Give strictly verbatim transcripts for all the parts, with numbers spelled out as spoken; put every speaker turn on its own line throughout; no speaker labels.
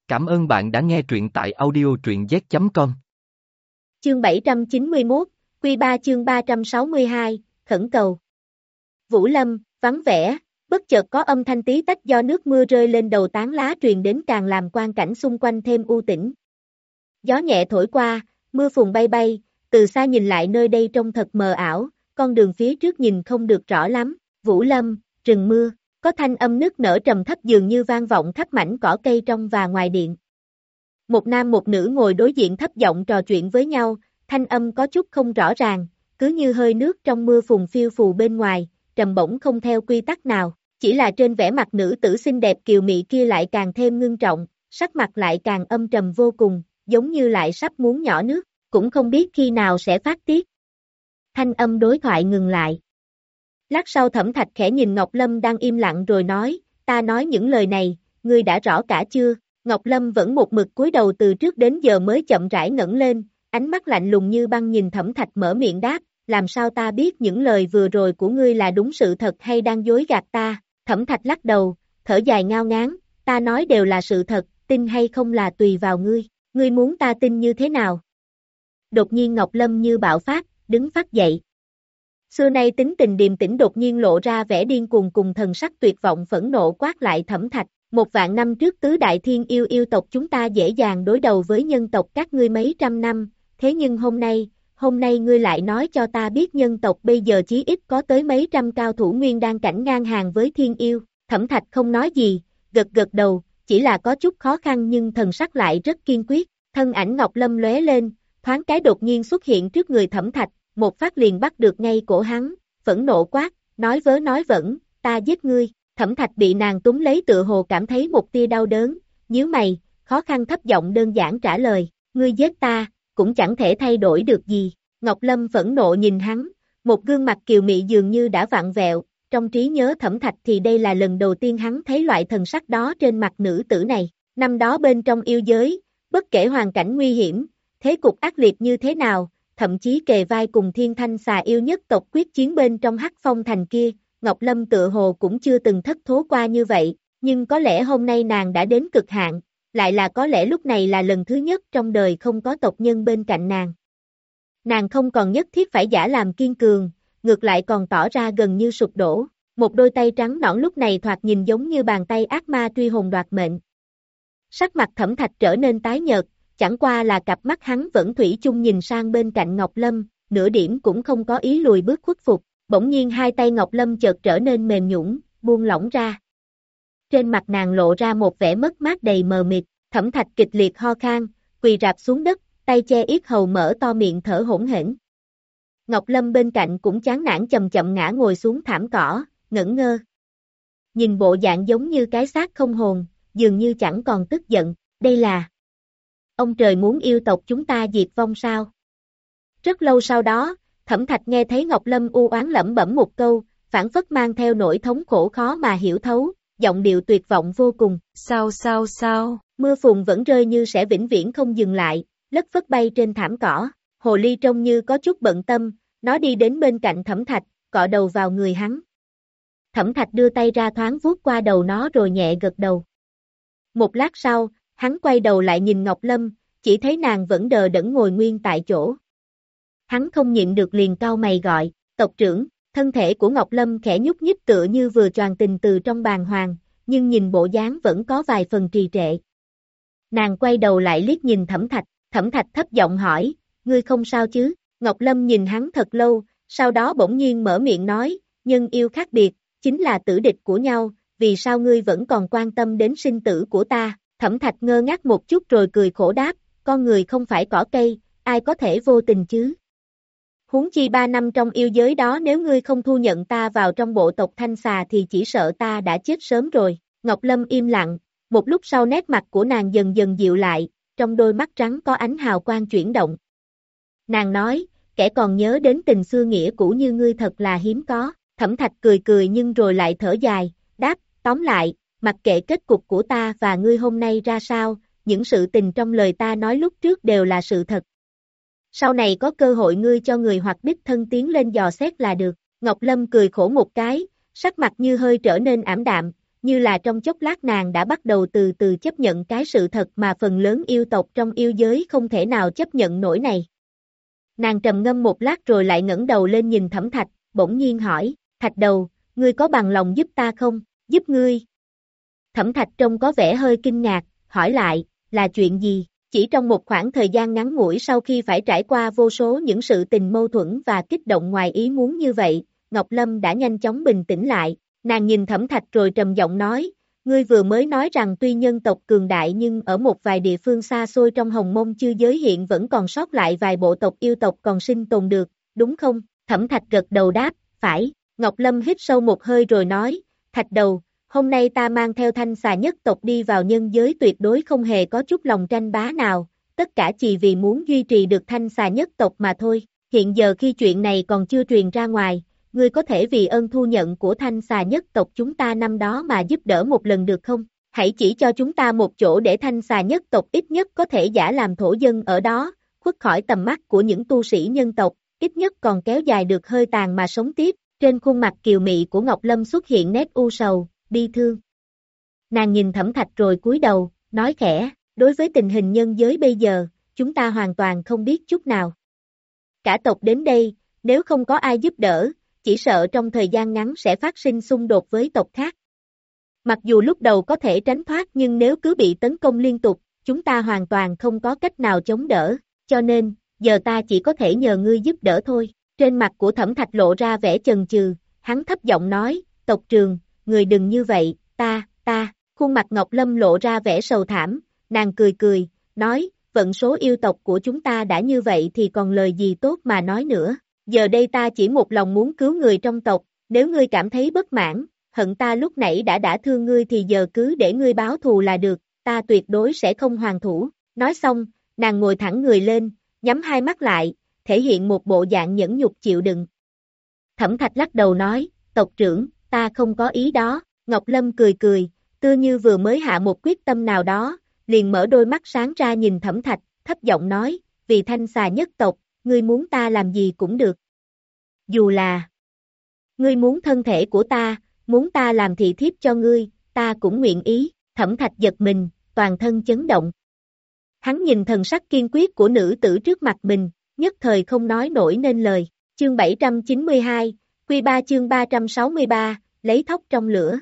Cảm ơn bạn đã nghe truyện tại audio truyện z chấm com.
Chương bảy trăm chín mươi mốt, Quy ba chương ba trăm sáu mươi hai, khẩn cầu. Vũ Lâm, vắng vẻ, bất chợt có âm thanh tí tách do nước mưa rơi lên đầu tán lá truyền đến càng làm quang cảnh xung quanh thêm u tĩnh. Gió nhẹ thổi qua, mưa phùn bay bay, từ xa nhìn lại nơi đây trông thật mờ ảo, con đường phía trước nhìn không được rõ lắm. Vũ Lâm, rừng mưa, có thanh âm nức nở trầm thấp dường như vang vọng khắp mảnh cỏ cây trong và ngoài điện. Một nam một nữ ngồi đối diện thấp giọng trò chuyện với nhau, thanh âm có chút không rõ ràng, cứ như hơi nước trong mưa phùn phiêu phù bên ngoài, trầm bổng không theo quy tắc nào, chỉ là trên vẻ mặt nữ tử xinh đẹp kiều mị kia lại càng thêm ngưng trọng, sắc mặt lại càng âm trầm vô cùng, giống như lại sắp muốn nhỏ nước, cũng không biết khi nào sẽ phát tiết. Thanh âm đối thoại ngừng lại. Lát sau Thẩm Thạch khẽ nhìn Ngọc Lâm đang im lặng rồi nói, ta nói những lời này, ngươi đã rõ cả chưa? Ngọc Lâm vẫn một mực cúi đầu từ trước đến giờ mới chậm rãi ngẩng lên, ánh mắt lạnh lùng như băng nhìn Thẩm Thạch mở miệng đáp, làm sao ta biết những lời vừa rồi của ngươi là đúng sự thật hay đang dối gạt ta? Thẩm Thạch lắc đầu, thở dài ngao ngán, ta nói đều là sự thật, tin hay không là tùy vào ngươi, ngươi muốn ta tin như thế nào? Đột nhiên Ngọc Lâm như bạo phát, đứng phát dậy. Xưa nay tính tình điềm tĩnh đột nhiên lộ ra vẻ điên cuồng cùng thần sắc tuyệt vọng phẫn nộ quát lại Thẩm Thạch, một vạn năm trước tứ đại thiên yêu yêu tộc chúng ta dễ dàng đối đầu với nhân tộc các ngươi mấy trăm năm, thế nhưng hôm nay, hôm nay ngươi lại nói cho ta biết nhân tộc bây giờ chí ít có tới mấy trăm cao thủ nguyên đan cảnh ngang hàng với thiên yêu. Thẩm Thạch không nói gì, gật gật đầu, chỉ là có chút khó khăn nhưng thần sắc lại rất kiên quyết, thân ảnh Ngọc Lâm lóe lên, thoáng cái đột nhiên xuất hiện trước người Thẩm Thạch, một phát liền bắt được ngay cổ hắn, phẫn nộ quát, nói vớ nói vẩn, ta giết ngươi. Thẩm Thạch bị nàng túm lấy tựa hồ cảm thấy một tia đau đớn, nhíu mày, khó khăn thấp giọng đơn giản trả lời, ngươi giết ta, cũng chẳng thể thay đổi được gì. Ngọc Lâm phẫn nộ nhìn hắn, một gương mặt kiều mị dường như đã vặn vẹo, trong trí nhớ Thẩm Thạch thì đây là lần đầu tiên hắn thấy loại thần sắc đó trên mặt nữ tử này. Năm đó bên trong yêu giới, bất kể hoàn cảnh nguy hiểm, thế cục ác liệt như thế nào, thậm chí kề vai cùng Thiên Thanh xà yêu nhất tộc quyết chiến bên trong Hắc Phong thành kia, Ngọc Lâm tựa hồ cũng chưa từng thất thố qua như vậy, nhưng có lẽ hôm nay nàng đã đến cực hạn, lại là có lẽ lúc này là lần thứ nhất trong đời không có tộc nhân bên cạnh nàng. Nàng không còn nhất thiết phải giả làm kiên cường, ngược lại còn tỏ ra gần như sụp đổ, một đôi tay trắng nõn lúc này thoạt nhìn giống như bàn tay ác ma truy hồn đoạt mệnh. Sắc mặt Thẩm Thạch trở nên tái nhợt, chẳng qua là cặp mắt hắn vẫn thủy chung nhìn sang bên cạnh Ngọc Lâm, nửa điểm cũng không có ý lùi bước khuất phục. Bỗng nhiên hai tay Ngọc Lâm chợt trở nên mềm nhũn, buông lỏng ra. Trên mặt nàng lộ ra một vẻ mất mát đầy mờ mịt, Thẩm Thạch kịch liệt ho khan, quỳ rạp xuống đất, tay che yết hầu mở to miệng thở hổn hển. Ngọc Lâm bên cạnh cũng chán nản chậm chậm ngã ngồi xuống thảm cỏ, ngẩn ngơ. Nhìn bộ dạng giống như cái xác không hồn, dường như chẳng còn tức giận, đây là ông trời muốn yêu tộc chúng ta diệt vong sao? Rất lâu sau đó, Thẩm Thạch nghe thấy Ngọc Lâm u oán lẩm bẩm một câu, phảng phất mang theo nỗi thống khổ khó mà hiểu thấu, giọng điệu tuyệt vọng vô cùng. Sao sao sao? Mưa phùn vẫn rơi như sẽ vĩnh viễn không dừng lại, lất phất bay trên thảm cỏ. Hồ ly trông như có chút bận tâm, nó đi đến bên cạnh Thẩm Thạch, cọ đầu vào người hắn. Thẩm Thạch đưa tay ra thoáng vuốt qua đầu nó rồi nhẹ gật đầu. Một lát sau, hắn quay đầu lại nhìn Ngọc Lâm, chỉ thấy nàng vẫn đờ đẫn ngồi nguyên tại chỗ. Hắn không nhịn được liền cau mày gọi, tộc trưởng, thân thể của Ngọc Lâm khẽ nhúc nhích tựa như vừa choàng tình từ trong bàng hoàng, nhưng nhìn bộ dáng vẫn có vài phần trì trệ. Nàng quay đầu lại liếc nhìn Thẩm Thạch, Thẩm Thạch thấp giọng hỏi, ngươi không sao chứ? Ngọc Lâm nhìn hắn thật lâu, sau đó bỗng nhiên mở miệng nói, nhân yêu khác biệt, chính là tử địch của nhau, vì sao ngươi vẫn còn quan tâm đến sinh tử của ta? Thẩm Thạch ngơ ngác một chút rồi cười khổ đáp, con người không phải cỏ cây, ai có thể vô tình chứ? Huống chi ba năm trong yêu giới đó nếu ngươi không thu nhận ta vào trong bộ tộc Thanh xà thì chỉ sợ ta đã chết sớm rồi. Ngọc Lâm im lặng, một lúc sau nét mặt của nàng dần dần dịu lại, trong đôi mắt trắng có ánh hào quang chuyển động. Nàng nói, kẻ còn nhớ đến tình xưa nghĩa cũ như ngươi thật là hiếm có. Thẩm Thạch cười cười nhưng rồi lại thở dài, đáp, tóm lại, mặc kệ kết cục của ta và ngươi hôm nay ra sao, những sự tình trong lời ta nói lúc trước đều là sự thật. Sau này có cơ hội ngươi cho người hoặc đích thân tiến lên dò xét là được. Ngọc Lâm cười khổ một cái, sắc mặt như hơi trở nên ảm đạm, như là trong chốc lát nàng đã bắt đầu từ từ chấp nhận cái sự thật mà phần lớn yêu tộc trong yêu giới không thể nào chấp nhận nổi này. Nàng trầm ngâm một lát rồi lại ngẩng đầu lên nhìn Thẩm Thạch, bỗng nhiên hỏi, Thạch Đầu, ngươi có bằng lòng giúp ta không? Giúp ngươi? Thẩm Thạch trông có vẻ hơi kinh ngạc, hỏi lại, là chuyện gì? Chỉ trong một khoảng thời gian ngắn ngủi sau khi phải trải qua vô số những sự tình mâu thuẫn và kích động ngoài ý muốn như vậy, Ngọc Lâm đã nhanh chóng bình tĩnh lại, nàng nhìn Thẩm Thạch rồi trầm giọng nói, ngươi vừa mới nói rằng tuy nhân tộc cường đại nhưng ở một vài địa phương xa xôi trong Hồng Mông Chư giới hiện vẫn còn sót lại vài bộ tộc yêu tộc còn sinh tồn được, đúng không? Thẩm Thạch gật đầu đáp, phải. Ngọc Lâm hít sâu một hơi rồi nói, Thạch Đầu, hôm nay ta mang theo Thanh Xà nhất tộc đi vào nhân giới tuyệt đối không hề có chút lòng tranh bá nào, tất cả chỉ vì muốn duy trì được Thanh Xà nhất tộc mà thôi. Hiện giờ khi chuyện này còn chưa truyền ra ngoài, ngươi có thể vì ơn thu nhận của Thanh Xà nhất tộc chúng ta năm đó mà giúp đỡ một lần được không? Hãy chỉ cho chúng ta một chỗ để Thanh Xà nhất tộc ít nhất có thể giả làm thổ dân ở đó, khuất khỏi tầm mắt của những tu sĩ nhân tộc, ít nhất còn kéo dài được hơi tàn mà sống tiếp. Trên khuôn mặt kiều mị của Ngọc Lâm xuất hiện nét u sầu, bi thương. Nàng nhìn Thẩm Thạch rồi cúi đầu, nói khẽ, đối với tình hình nhân giới bây giờ, chúng ta hoàn toàn không biết chút nào. Cả tộc đến đây, nếu không có ai giúp đỡ, chỉ sợ trong thời gian ngắn sẽ phát sinh xung đột với tộc khác. Mặc dù lúc đầu có thể tránh thoát nhưng nếu cứ bị tấn công liên tục, chúng ta hoàn toàn không có cách nào chống đỡ, cho nên, giờ ta chỉ có thể nhờ ngươi giúp đỡ thôi. Trên mặt của Thẩm Thạch lộ ra vẻ chần chừ, hắn thấp giọng nói, tộc trường, người đừng như vậy, ta, ta, khuôn mặt Ngọc Lâm lộ ra vẻ sầu thảm, nàng cười cười, nói, vận số yêu tộc của chúng ta đã như vậy thì còn lời gì tốt mà nói nữa, giờ đây ta chỉ một lòng muốn cứu người trong tộc, nếu ngươi cảm thấy bất mãn, hận ta lúc nãy đã đã thương ngươi thì giờ cứ để ngươi báo thù là được, ta tuyệt đối sẽ không hoàn thủ, nói xong, nàng ngồi thẳng người lên, nhắm hai mắt lại, thể hiện một bộ dạng nhẫn nhục chịu đựng. Thẩm Thạch lắc đầu nói, tộc trưởng, ta không có ý đó, Ngọc Lâm cười cười, tựa như vừa mới hạ một quyết tâm nào đó, liền mở đôi mắt sáng ra nhìn Thẩm Thạch, thấp giọng nói, vì Thanh Xà nhất tộc, ngươi muốn ta làm gì cũng được. Dù là, ngươi muốn thân thể của ta, muốn ta làm thị thiếp cho ngươi, ta cũng nguyện ý, Thẩm Thạch giật mình, toàn thân chấn động. Hắn nhìn thần sắc kiên quyết của nữ tử trước mặt mình, nhất thời không nói nổi nên lời, chương bảy trăm chín mươi hai, Quy ba chương ba trăm sáu mươi ba, lấy thóc trong lửa.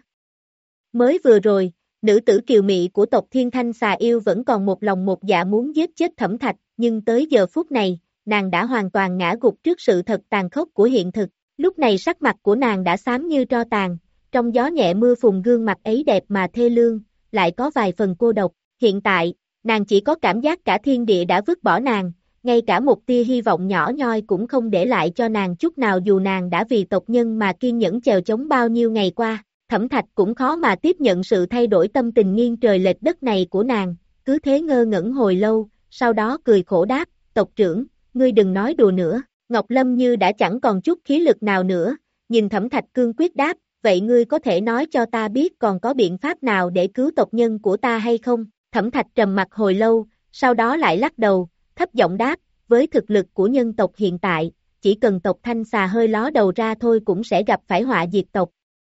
Mới vừa rồi, nữ tử kiều mị của tộc Thiên Thanh Xà Yêu vẫn còn một lòng một dạ muốn giết chết Thẩm Thạch, nhưng tới giờ phút này, nàng đã hoàn toàn ngã gục trước sự thật tàn khốc của hiện thực, lúc này sắc mặt của nàng đã xám như tro tàn, trong gió nhẹ mưa phùn gương mặt ấy đẹp mà thê lương, lại có vài phần cô độc, hiện tại, nàng chỉ có cảm giác cả thiên địa đã vứt bỏ nàng, ngay cả một tia hy vọng nhỏ nhoi cũng không để lại cho nàng chút nào dù nàng đã vì tộc nhân mà kiên nhẫn chèo chống bao nhiêu ngày qua, Thẩm Thạch cũng khó mà tiếp nhận sự thay đổi tâm tình nghiêng trời lệch đất này của nàng, cứ thế ngơ ngẩn hồi lâu, sau đó cười khổ đáp, tộc trưởng, ngươi đừng nói đùa nữa, Ngọc Lâm như đã chẳng còn chút khí lực nào nữa, nhìn Thẩm Thạch cương quyết đáp, vậy ngươi có thể nói cho ta biết còn có biện pháp nào để cứu tộc nhân của ta hay không? Thẩm Thạch trầm mặt hồi lâu, sau đó lại lắc đầu, thấp giọng đáp, với thực lực của nhân tộc hiện tại, chỉ cần tộc Thanh Xà hơi ló đầu ra thôi cũng sẽ gặp phải họa diệt tộc.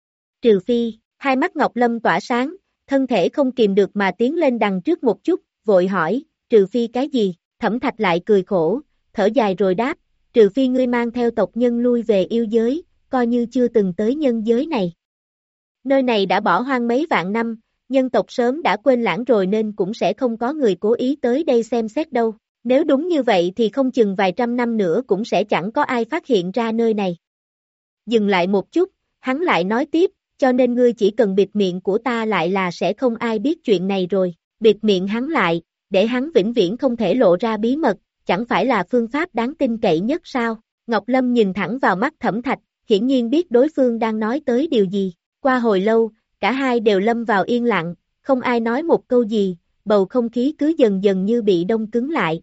Trừ phi, hai mắt Ngọc Lâm tỏa sáng, thân thể không kìm được mà tiến lên đằng trước một chút, vội hỏi, trừ phi cái gì? Thẩm Thạch lại cười khổ, thở dài rồi đáp, trừ phi ngươi mang theo tộc nhân lui về yêu giới, coi như chưa từng tới nhân giới này. Nơi này đã bỏ hoang mấy vạn năm, nhân tộc sớm đã quên lãng rồi nên cũng sẽ không có người cố ý tới đây xem xét đâu. Nếu đúng như vậy thì không chừng vài trăm năm nữa cũng sẽ chẳng có ai phát hiện ra nơi này. Dừng lại một chút, hắn lại nói tiếp, cho nên ngươi chỉ cần bịt miệng của ta lại là sẽ không ai biết chuyện này rồi. Bịt miệng hắn lại, để hắn vĩnh viễn không thể lộ ra bí mật, chẳng phải là phương pháp đáng tin cậy nhất sao? Ngọc Lâm nhìn thẳng vào mắt Thẩm Thạch, hiển nhiên biết đối phương đang nói tới điều gì. Qua hồi lâu, cả hai đều lâm vào yên lặng, không ai nói một câu gì, bầu không khí cứ dần dần như bị đông cứng lại.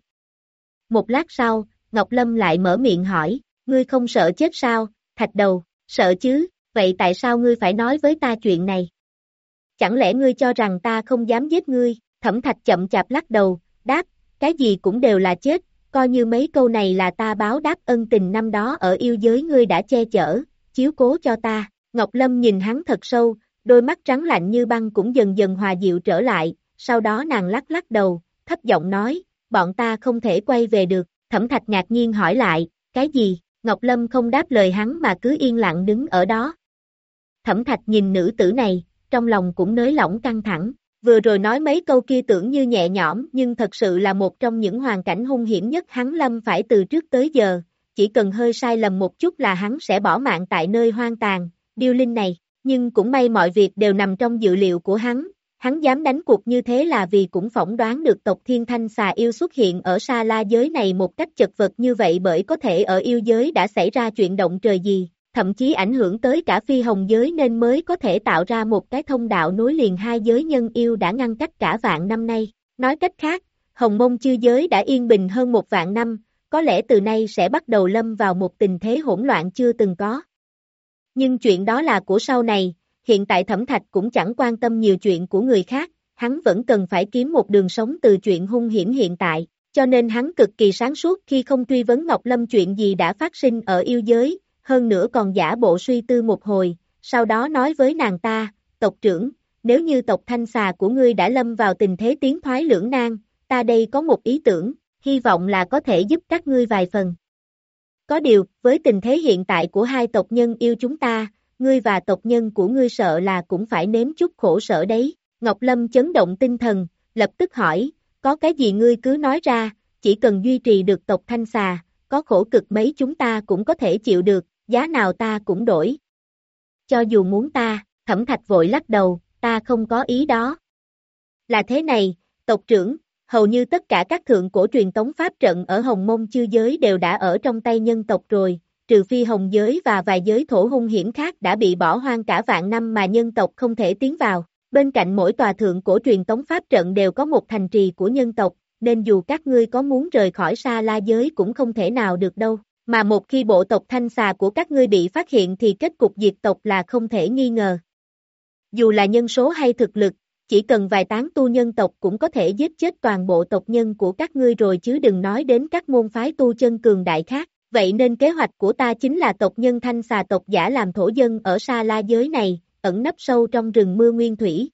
Một lát sau, Ngọc Lâm lại mở miệng hỏi, ngươi không sợ chết sao? Thạch Đầu, sợ chứ, vậy tại sao ngươi phải nói với ta chuyện này? Chẳng lẽ ngươi cho rằng ta không dám giết ngươi? Thẩm Thạch chậm chạp lắc đầu, đáp, cái gì cũng đều là chết, coi như mấy câu này là ta báo đáp ân tình năm đó ở yêu giới ngươi đã che chở, chiếu cố cho ta. Ngọc Lâm nhìn hắn thật sâu, đôi mắt trắng lạnh như băng cũng dần dần hòa dịu trở lại, sau đó nàng lắc lắc đầu, thấp giọng nói, bọn ta không thể quay về được, Thẩm Thạch ngạc nhiên hỏi lại, cái gì, Ngọc Lâm không đáp lời hắn mà cứ yên lặng đứng ở đó. Thẩm Thạch nhìn nữ tử này, trong lòng cũng nới lỏng căng thẳng, vừa rồi nói mấy câu kia tưởng như nhẹ nhõm nhưng thật sự là một trong những hoàn cảnh hung hiểm nhất hắn lâm phải từ trước tới giờ, chỉ cần hơi sai lầm một chút là hắn sẽ bỏ mạng tại nơi hoang tàn, điêu linh này, nhưng cũng may mọi việc đều nằm trong dự liệu của hắn, hắn dám đánh cuộc như thế là vì cũng phỏng đoán được tộc Thiên Thanh Xà Yêu xuất hiện ở Sa La giới này một cách chật vật như vậy bởi có thể ở yêu giới đã xảy ra chuyện động trời gì, thậm chí ảnh hưởng tới cả phi hồng giới nên mới có thể tạo ra một cái thông đạo nối liền hai giới nhân yêu đã ngăn cách cả vạn năm nay. Nói cách khác, Hồng Mông chư giới đã yên bình hơn một vạn năm, có lẽ từ nay sẽ bắt đầu lâm vào một tình thế hỗn loạn chưa từng có. Nhưng chuyện đó là của sau này, hiện tại Thẩm Thạch cũng chẳng quan tâm nhiều chuyện của người khác, hắn vẫn cần phải kiếm một đường sống từ chuyện hung hiểm hiện tại, cho nên hắn cực kỳ sáng suốt khi không truy vấn Ngọc Lâm chuyện gì đã phát sinh ở yêu giới, hơn nữa còn giả bộ suy tư một hồi, sau đó nói với nàng ta, tộc trưởng, nếu như tộc Thanh Xà của ngươi đã lâm vào tình thế tiến thoái lưỡng nan, ta đây có một ý tưởng, hy vọng là có thể giúp các ngươi vài phần. Có điều, với tình thế hiện tại của hai tộc nhân yêu chúng ta, ngươi và tộc nhân của ngươi sợ là cũng phải nếm chút khổ sở đấy. Ngọc Lâm chấn động tinh thần, lập tức hỏi, có cái gì ngươi cứ nói ra, chỉ cần duy trì được tộc Thanh Xà, có khổ cực mấy chúng ta cũng có thể chịu được, giá nào ta cũng đổi. Cho dù muốn ta, Thẩm Thạch vội lắc đầu, ta không có ý đó. Là thế này, tộc trưởng, hầu như tất cả các thượng cổ truyền tống pháp trận ở Hồng Mông chư giới đều đã ở trong tay nhân tộc rồi, trừ phi hồng giới và vài giới thổ hung hiểm khác đã bị bỏ hoang cả vạn năm mà nhân tộc không thể tiến vào. Bên cạnh mỗi tòa thượng cổ truyền tống pháp trận đều có một thành trì của nhân tộc, nên dù các ngươi có muốn rời khỏi Sa La giới cũng không thể nào được đâu. Mà một khi bộ tộc Thanh Xà của các ngươi bị phát hiện thì kết cục diệt tộc là không thể nghi ngờ. Dù là nhân số hay thực lực, chỉ cần vài tán tu nhân tộc cũng có thể giết chết toàn bộ tộc nhân của các ngươi rồi chứ đừng nói đến các môn phái tu chân cường đại khác. Vậy nên kế hoạch của ta chính là tộc nhân Thanh Xà tộc giả làm thổ dân ở Sa La giới này, ẩn nấp sâu trong rừng mưa nguyên thủy.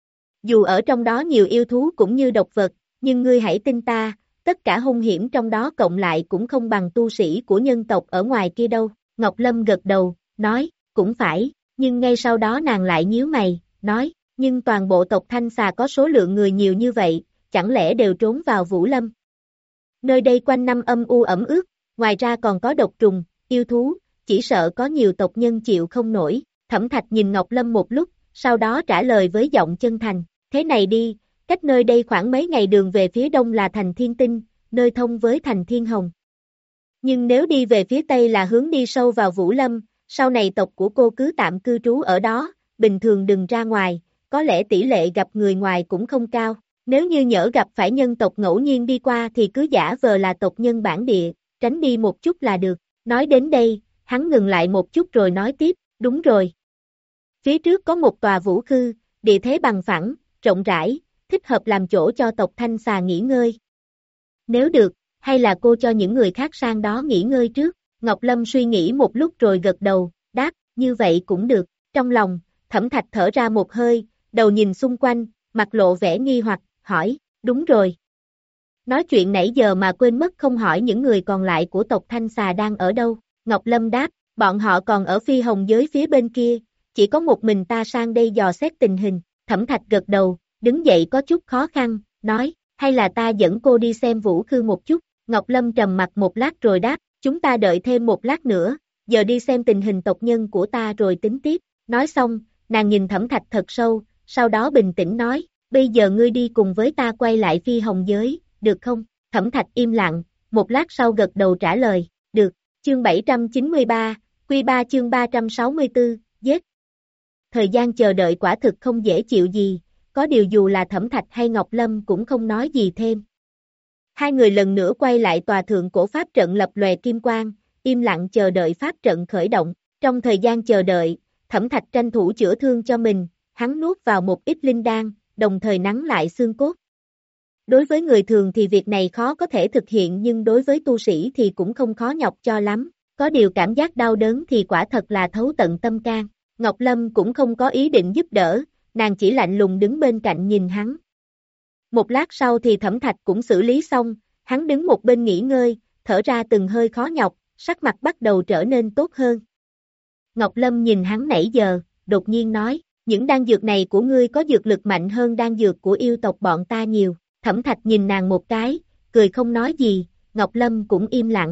Dù ở trong đó nhiều yêu thú cũng như độc vật, nhưng ngươi hãy tin ta, tất cả hung hiểm trong đó cộng lại cũng không bằng tu sĩ của nhân tộc ở ngoài kia đâu. Ngọc Lâm gật đầu, nói, cũng phải, nhưng ngay sau đó nàng lại nhíu mày, nói, nhưng toàn bộ tộc Thanh Xà có số lượng người nhiều như vậy, chẳng lẽ đều trốn vào Vũ Lâm? Nơi đây quanh năm âm u ẩm ướt, ngoài ra còn có độc trùng, yêu thú, chỉ sợ có nhiều tộc nhân chịu không nổi. Thẩm Thạch nhìn Ngọc Lâm một lúc, sau đó trả lời với giọng chân thành, thế này đi, cách nơi đây khoảng mấy ngày đường về phía đông là thành Thiên Tinh, nơi thông với thành Thiên Hồng. Nhưng nếu đi về phía tây là hướng đi sâu vào Vũ Lâm, sau này tộc của cô cứ tạm cư trú ở đó, bình thường đừng ra ngoài, có lẽ tỷ lệ gặp người ngoài cũng không cao. Nếu như nhỡ gặp phải nhân tộc ngẫu nhiên đi qua thì cứ giả vờ là tộc nhân bản địa, tránh đi một chút là được. Nói đến đây, hắn ngừng lại một chút rồi nói tiếp, đúng rồi. Phía trước có một tòa vũ khư, địa thế bằng phẳng, rộng rãi, thích hợp làm chỗ cho tộc Thanh Xà nghỉ ngơi. Nếu được, hay là cô cho những người khác sang đó nghỉ ngơi trước? Ngọc Lâm suy nghĩ một lúc rồi gật đầu, đáp, như vậy cũng được. Trong lòng, Thẩm Thạch thở ra một hơi, đầu nhìn xung quanh, mặt lộ vẻ nghi hoặc, hỏi, đúng rồi. Nói chuyện nãy giờ mà quên mất không hỏi những người còn lại của tộc Thanh Xà đang ở đâu. Ngọc Lâm đáp, bọn họ còn ở phi hồng giới phía bên kia, chỉ có một mình ta sang đây dò xét tình hình. Thẩm Thạch gật đầu, đứng dậy có chút khó khăn, nói, hay là ta dẫn cô đi xem vũ khư một chút. Ngọc Lâm trầm mặt một lát rồi đáp, chúng ta đợi thêm một lát nữa, giờ đi xem tình hình tộc nhân của ta rồi tính tiếp. Nói xong, nàng nhìn Thẩm Thạch thật sâu, sau đó bình tĩnh nói, bây giờ ngươi đi cùng với ta quay lại phi hồng giới, được không? Thẩm Thạch im lặng, một lát sau gật đầu trả lời, được. Chương bảy trăm chín mươi ba, Quy ba chương ba trăm sáu mươi tư, giết. Thời gian chờ đợi quả thực không dễ chịu gì, có điều dù là Thẩm Thạch hay Ngọc Lâm cũng không nói gì thêm. Hai người lần nữa quay lại tòa thượng cổ pháp trận lập lòe kim quang, im lặng chờ đợi pháp trận khởi động. Trong thời gian chờ đợi, Thẩm Thạch tranh thủ chữa thương cho mình, hắn nuốt vào một ít linh đan, đồng thời nắn lại xương cốt. Đối với người thường thì việc này khó có thể thực hiện nhưng đối với tu sĩ thì cũng không khó nhọc cho lắm, có điều cảm giác đau đớn thì quả thật là thấu tận tâm can. Ngọc Lâm cũng không có ý định giúp đỡ, nàng chỉ lạnh lùng đứng bên cạnh nhìn hắn. Một lát sau thì Thẩm Thạch cũng xử lý xong, hắn đứng một bên nghỉ ngơi, thở ra từng hơi khó nhọc, sắc mặt bắt đầu trở nên tốt hơn. Ngọc Lâm nhìn hắn nãy giờ, đột nhiên nói, những đan dược này của ngươi có dược lực mạnh hơn đan dược của yêu tộc bọn ta nhiều. Thẩm Thạch nhìn nàng một cái, cười không nói gì, Ngọc Lâm cũng im lặng.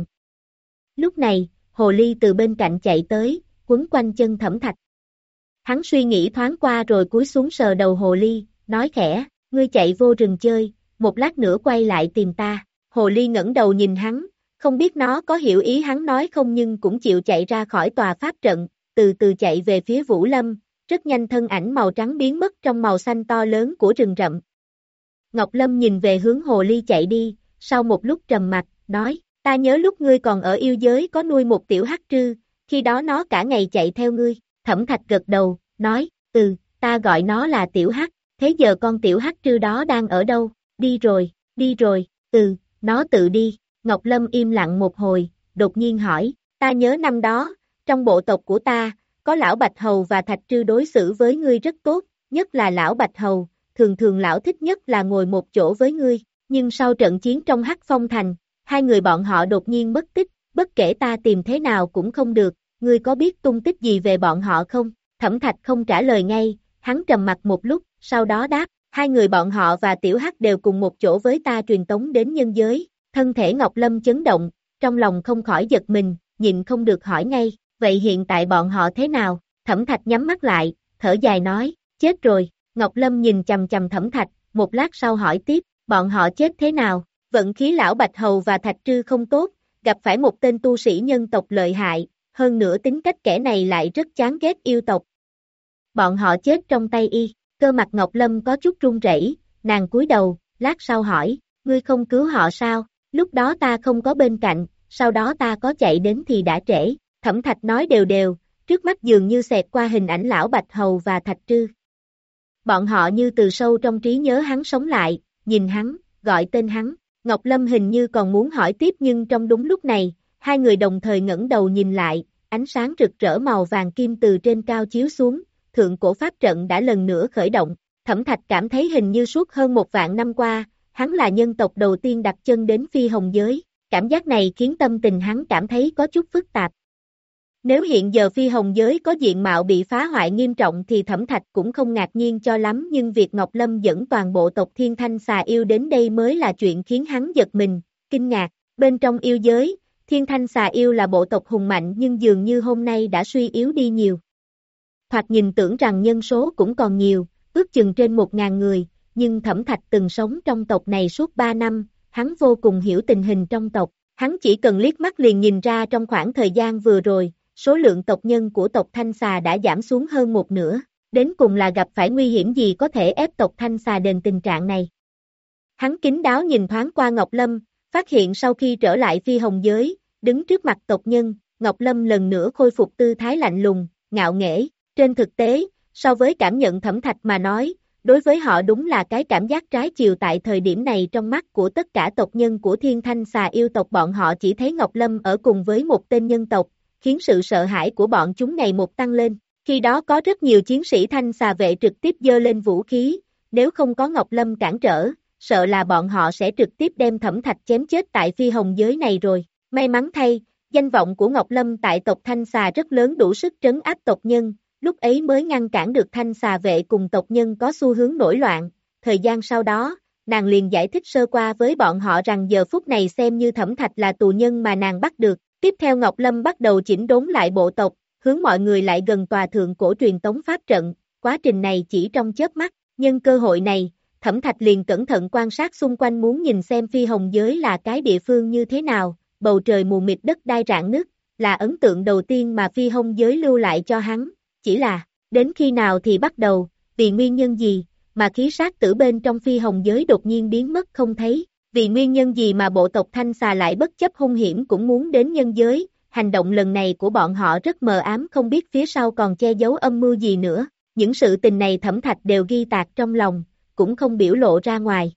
Lúc này, hồ ly từ bên cạnh chạy tới, quấn quanh chân Thẩm Thạch. Hắn suy nghĩ thoáng qua rồi cúi xuống sờ đầu hồ ly, nói khẽ, ngươi chạy vô rừng chơi, một lát nữa quay lại tìm ta. Hồ ly ngẩng đầu nhìn hắn, không biết nó có hiểu ý hắn nói không nhưng cũng chịu chạy ra khỏi tòa pháp trận, từ từ chạy về phía Vũ Lâm, rất nhanh thân ảnh màu trắng biến mất trong màu xanh to lớn của rừng rậm. Ngọc Lâm nhìn về hướng hồ ly chạy đi, sau một lúc trầm mặc, nói, ta nhớ lúc ngươi còn ở yêu giới có nuôi một tiểu hắc trư, khi đó nó cả ngày chạy theo ngươi. Thẩm Thạch gật đầu, nói, ừ, ta gọi nó là tiểu hắc, thế giờ con tiểu hắc trư đó đang ở đâu? Đi rồi, đi rồi, ừ, nó tự đi. Ngọc Lâm im lặng một hồi, đột nhiên hỏi, ta nhớ năm đó, trong bộ tộc của ta, có lão Bạch Hầu và Thạch Trư đối xử với ngươi rất tốt, nhất là lão Bạch Hầu, thường thường lão thích nhất là ngồi một chỗ với ngươi, nhưng sau trận chiến trong Hắc Phong Thành, hai người bọn họ đột nhiên mất tích, bất kể ta tìm thế nào cũng không được, ngươi có biết tung tích gì về bọn họ không? Thẩm Thạch không trả lời ngay, hắn trầm mặt một lúc, sau đó đáp, hai người bọn họ và tiểu hắc đều cùng một chỗ với ta truyền tống đến nhân giới. Thân thể Ngọc Lâm chấn động, trong lòng không khỏi giật mình, nhịn không được hỏi ngay, vậy hiện tại bọn họ thế nào? Thẩm Thạch nhắm mắt lại, thở dài nói, chết rồi. Ngọc Lâm nhìn chằm chằm Thẩm Thạch, một lát sau hỏi tiếp, bọn họ chết thế nào? Vận khí lão Bạch Hầu và Thạch Trư không tốt, gặp phải một tên tu sĩ nhân tộc lợi hại, hơn nữa tính cách kẻ này lại rất chán ghét yêu tộc. Bọn họ chết trong tay y. Cơ mặt Ngọc Lâm có chút run rẩy, nàng cúi đầu, lát sau hỏi, ngươi không cứu họ sao? Lúc đó ta không có bên cạnh, sau đó ta có chạy đến thì đã trễ. Thẩm Thạch nói đều đều, trước mắt dường như xẹt qua hình ảnh lão Bạch Hầu và Thạch Trư. Bọn họ như từ sâu trong trí nhớ hắn sống lại, nhìn hắn, gọi tên hắn. Ngọc Lâm hình như còn muốn hỏi tiếp nhưng trong đúng lúc này, hai người đồng thời ngẩng đầu nhìn lại, ánh sáng rực rỡ màu vàng kim từ trên cao chiếu xuống, thượng cổ pháp trận đã lần nữa khởi động. Thẩm Thạch cảm thấy hình như suốt hơn một vạn năm qua, hắn là nhân tộc đầu tiên đặt chân đến phi hồng giới, cảm giác này khiến tâm tình hắn cảm thấy có chút phức tạp. Nếu hiện giờ phi hồng giới có diện mạo bị phá hoại nghiêm trọng thì Thẩm Thạch cũng không ngạc nhiên cho lắm nhưng việc Ngọc Lâm dẫn toàn bộ tộc Thiên Thanh Xà Yêu đến đây mới là chuyện khiến hắn giật mình, kinh ngạc. Bên trong yêu giới, Thiên Thanh Xà Yêu là bộ tộc hùng mạnh nhưng dường như hôm nay đã suy yếu đi nhiều. Thoạt nhìn tưởng rằng nhân số cũng còn nhiều, ước chừng trên một ngàn người, nhưng Thẩm Thạch từng sống trong tộc này suốt ba năm, hắn vô cùng hiểu tình hình trong tộc, hắn chỉ cần liếc mắt liền nhìn ra trong khoảng thời gian vừa rồi, số lượng tộc nhân của tộc Thanh Xà đã giảm xuống hơn một nửa, đến cùng là gặp phải nguy hiểm gì có thể ép tộc Thanh Xà đến tình trạng này. Hắn kín đáo nhìn thoáng qua Ngọc Lâm, phát hiện sau khi trở lại phi hồng giới, đứng trước mặt tộc nhân, Ngọc Lâm lần nữa khôi phục tư thái lạnh lùng, ngạo nghễ. Trên thực tế, so với cảm nhận Thẩm Thạch mà nói, đối với họ đúng là cái cảm giác trái chiều tại thời điểm này trong mắt của tất cả tộc nhân của Thiên Thanh Xà Yêu tộc bọn họ chỉ thấy Ngọc Lâm ở cùng với một tên nhân tộc, khiến sự sợ hãi của bọn chúng ngày một tăng lên. Khi đó có rất nhiều chiến sĩ Thanh Xà vệ trực tiếp giơ lên vũ khí, nếu không có Ngọc Lâm cản trở, sợ là bọn họ sẽ trực tiếp đem Thẩm Thạch chém chết tại phi hồng giới này rồi. May mắn thay, danh vọng của Ngọc Lâm tại tộc Thanh Xà rất lớn đủ sức trấn áp tộc nhân, lúc ấy mới ngăn cản được Thanh Xà vệ cùng tộc nhân có xu hướng nổi loạn. Thời gian sau đó, nàng liền giải thích sơ qua với bọn họ rằng giờ phút này xem như Thẩm Thạch là tù nhân mà nàng bắt được. Tiếp theo Ngọc Lâm bắt đầu chỉnh đốn lại bộ tộc, hướng mọi người lại gần tòa thượng cổ truyền tống pháp trận, quá trình này chỉ trong chớp mắt, nhân cơ hội này, Thẩm Thạch liền cẩn thận quan sát xung quanh muốn nhìn xem phi hồng giới là cái địa phương như thế nào, bầu trời mù mịt đất đai rạn nứt, là ấn tượng đầu tiên mà phi hồng giới lưu lại cho hắn, chỉ là, đến khi nào thì bắt đầu, vì nguyên nhân gì, mà khí sát tử bên trong phi hồng giới đột nhiên biến mất không thấy, vì nguyên nhân gì mà bộ tộc Thanh Xà lại bất chấp hung hiểm cũng muốn đến nhân giới, hành động lần này của bọn họ rất mờ ám không biết phía sau còn che giấu âm mưu gì nữa, những sự tình này Thẩm Thạch đều ghi tạc trong lòng, cũng không biểu lộ ra ngoài.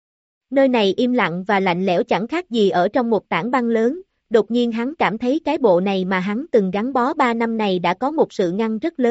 Nơi này im lặng và lạnh lẽo chẳng khác gì ở trong một tảng băng lớn, đột nhiên hắn cảm thấy cái bộ này mà hắn từng gắn bó ba năm này đã có một sự ngăn rất lớn,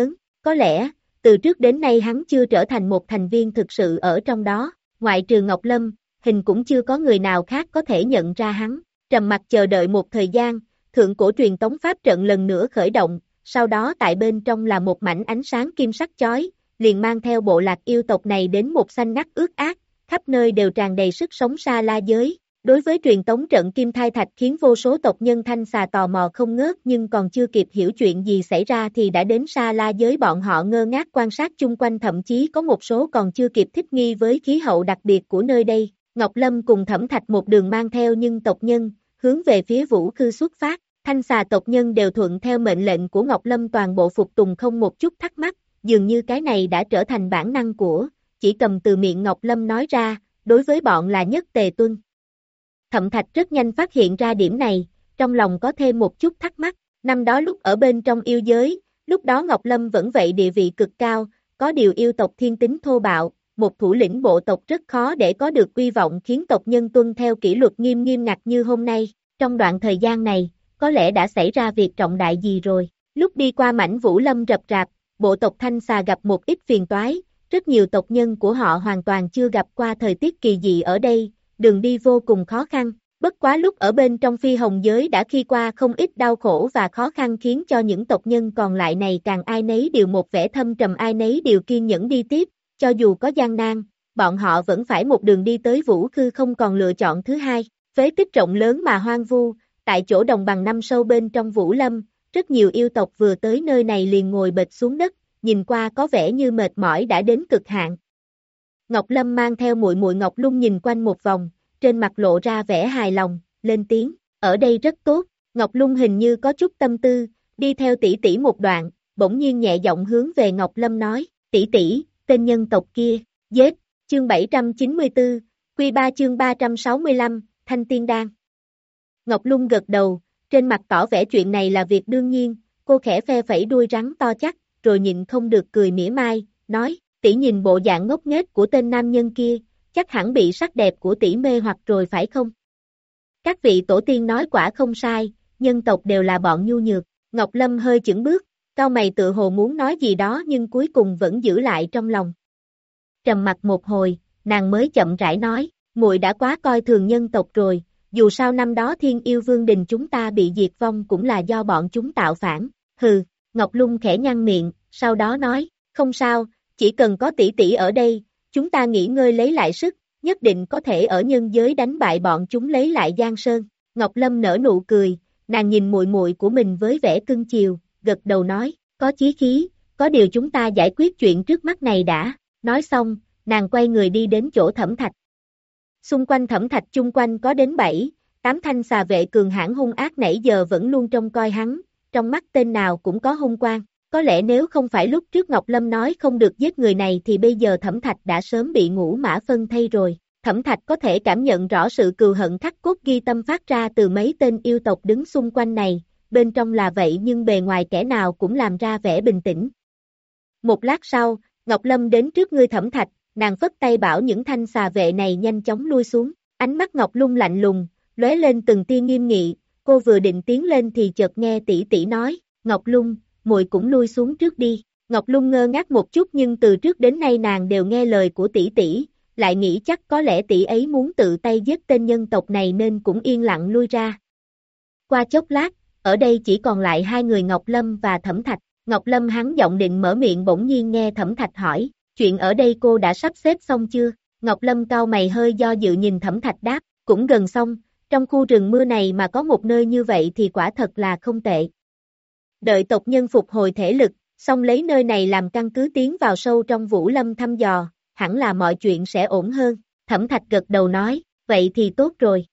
Có lẽ, từ trước đến nay hắn chưa trở thành một thành viên thực sự ở trong đó, ngoại trừ Ngọc Lâm, hình cũng chưa có người nào khác có thể nhận ra hắn. Trầm mặc chờ đợi một thời gian, thượng cổ truyền tống pháp trận lần nữa khởi động, sau đó tại bên trong là một mảnh ánh sáng kim sắc chói, liền mang theo bộ lạc yêu tộc này đến một xanh ngắt ướt át, khắp nơi đều tràn đầy sức sống Sa La giới. Đối với truyền tống trận Kim Thai Thạch khiến vô số tộc nhân Thanh Xà tò mò không ngớt, nhưng còn chưa kịp hiểu chuyện gì xảy ra thì đã đến Sa La giới. Bọn họ ngơ ngác quan sát chung quanh, thậm chí có một số còn chưa kịp thích nghi với khí hậu đặc biệt của nơi đây. Ngọc Lâm cùng Thẩm Thạch một đường mang theo nhưng tộc nhân, hướng về phía Vũ Khư xuất phát. Thanh Xà tộc nhân đều thuận theo mệnh lệnh của Ngọc Lâm, toàn bộ phục tùng không một chút thắc mắc, dường như cái này đã trở thành bản năng của, chỉ cầm từ miệng Ngọc Lâm nói ra, đối với bọn là nhất tề tuân. Thẩm Thạch rất nhanh phát hiện ra điểm này, trong lòng có thêm một chút thắc mắc. Năm đó lúc ở bên trong yêu giới, lúc đó Ngọc Lâm vẫn vậy địa vị cực cao, có điều yêu tộc thiên tính thô bạo, một thủ lĩnh bộ tộc rất khó để có được uy vọng khiến tộc nhân tuân theo kỷ luật nghiêm nghiêm ngặt như hôm nay. Trong đoạn thời gian này, có lẽ đã xảy ra việc trọng đại gì rồi. Lúc đi qua mảnh Vũ Lâm rập rạp, bộ tộc Thanh Xà gặp một ít phiền toái, rất nhiều tộc nhân của họ hoàn toàn chưa gặp qua thời tiết kỳ dị ở đây, đường đi vô cùng khó khăn. Bất quá lúc ở bên trong phi hồng giới đã khi qua không ít đau khổ và khó khăn, khiến cho những tộc nhân còn lại này càng ai nấy đều một vẻ thâm trầm, ai nấy đều kiên nhẫn đi tiếp, cho dù có gian nan, bọn họ vẫn phải một đường đi tới Vũ Khư, không còn lựa chọn thứ hai. Phế tích rộng lớn mà hoang vu, tại chỗ đồng bằng năm sâu bên trong Vũ Lâm, rất nhiều yêu tộc vừa tới nơi này liền ngồi bệt xuống đất, nhìn qua có vẻ như mệt mỏi đã đến cực hạn. Ngọc Lâm mang theo muội muội Ngọc Lung nhìn quanh một vòng, trên mặt lộ ra vẻ hài lòng, lên tiếng, ở đây rất tốt. Ngọc Lung hình như có chút tâm tư, đi theo tỷ tỷ một đoạn, bỗng nhiên nhẹ giọng hướng về Ngọc Lâm nói, tỷ tỷ, tên nhân tộc kia, giết, chương bảy trăm chín mươi tư, quy ba chương ba trăm sáu mươi lăm, Thanh Tiên Đan. Ngọc Lung gật đầu, trên mặt tỏ vẻ chuyện này là việc đương nhiên, cô khẽ phe phẩy đuôi rắn to chắc, rồi nhịn không được cười mỉa mai, nói, tỷ nhìn bộ dạng ngốc nghếch của tên nam nhân kia, chắc hẳn bị sắc đẹp của tỷ mê hoặc rồi phải không? Các vị tổ tiên nói quả không sai, nhân tộc đều là bọn nhu nhược. Ngọc Lâm hơi chững bước, cau mày tự hồ muốn nói gì đó nhưng cuối cùng vẫn giữ lại trong lòng. Trầm mặt một hồi, nàng mới chậm rãi nói, muội đã quá coi thường nhân tộc rồi, dù sao năm đó Thiên Yêu Vương đình chúng ta bị diệt vong cũng là do bọn chúng tạo phản. Hừ, Ngọc Lung khẽ nhăn miệng, sau đó nói, không sao, chỉ cần có tỷ tỷ ở đây, chúng ta nghỉ ngơi lấy lại sức, nhất định có thể ở nhân giới đánh bại bọn chúng lấy lại Giang Sơn. Ngọc Lâm nở nụ cười, nàng nhìn muội muội của mình với vẻ cưng chiều, gật đầu nói, có chí khí, có điều chúng ta giải quyết chuyện trước mắt này đã. Nói xong, nàng quay người đi đến chỗ Thẩm Thạch. Xung quanh Thẩm Thạch chung quanh có đến bảy, tám thanh xà vệ cường hãn hung ác, nãy giờ vẫn luôn trông coi hắn, trong mắt tên nào cũng có hung quang. Có lẽ nếu không phải lúc trước Ngọc Lâm nói không được giết người này thì bây giờ Thẩm Thạch đã sớm bị ngũ mã phân thây rồi. Thẩm Thạch có thể cảm nhận rõ sự cừu hận khắc cốt ghi tâm phát ra từ mấy tên yêu tộc đứng xung quanh này, bên trong là vậy nhưng bề ngoài kẻ nào cũng làm ra vẻ bình tĩnh. Một lát sau, Ngọc Lâm đến trước người Thẩm Thạch, nàng phất tay bảo những thanh xà vệ này nhanh chóng lui xuống. Ánh mắt Ngọc Lung lạnh lùng, lóe lên từng tia nghiêm nghị, cô vừa định tiến lên thì chợt nghe tỷ tỷ nói, Ngọc Lung, muội cũng lui xuống trước đi. Ngọc Lung ngơ ngác một chút nhưng từ trước đến nay nàng đều nghe lời của tỷ tỷ, lại nghĩ chắc có lẽ tỷ ấy muốn tự tay giết tên nhân tộc này nên cũng yên lặng lui ra. Qua chốc lát, ở đây chỉ còn lại hai người Ngọc Lâm và Thẩm Thạch. Ngọc Lâm hắn giọng định mở miệng bỗng nhiên nghe Thẩm Thạch hỏi, chuyện ở đây cô đã sắp xếp xong chưa? Ngọc Lâm cau mày hơi do dự nhìn Thẩm Thạch đáp, cũng gần xong, trong khu rừng mưa này mà có một nơi như vậy thì quả thật là không tệ. Đợi tộc nhân phục hồi thể lực, xong lấy nơi này làm căn cứ tiến vào sâu trong Vũ Lâm thăm dò, hẳn là mọi chuyện sẽ ổn hơn. Thẩm Thạch gật đầu nói, vậy thì tốt rồi.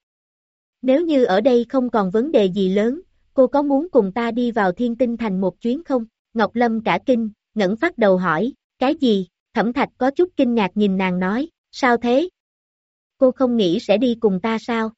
Nếu như ở đây không còn vấn đề gì lớn, cô có muốn cùng ta đi vào Thiên Tinh Thành một chuyến không? Ngọc Lâm cả kinh, ngẩng phát đầu hỏi, cái gì? Thẩm Thạch có chút kinh ngạc nhìn nàng nói, sao thế? Cô không nghĩ sẽ đi cùng ta sao?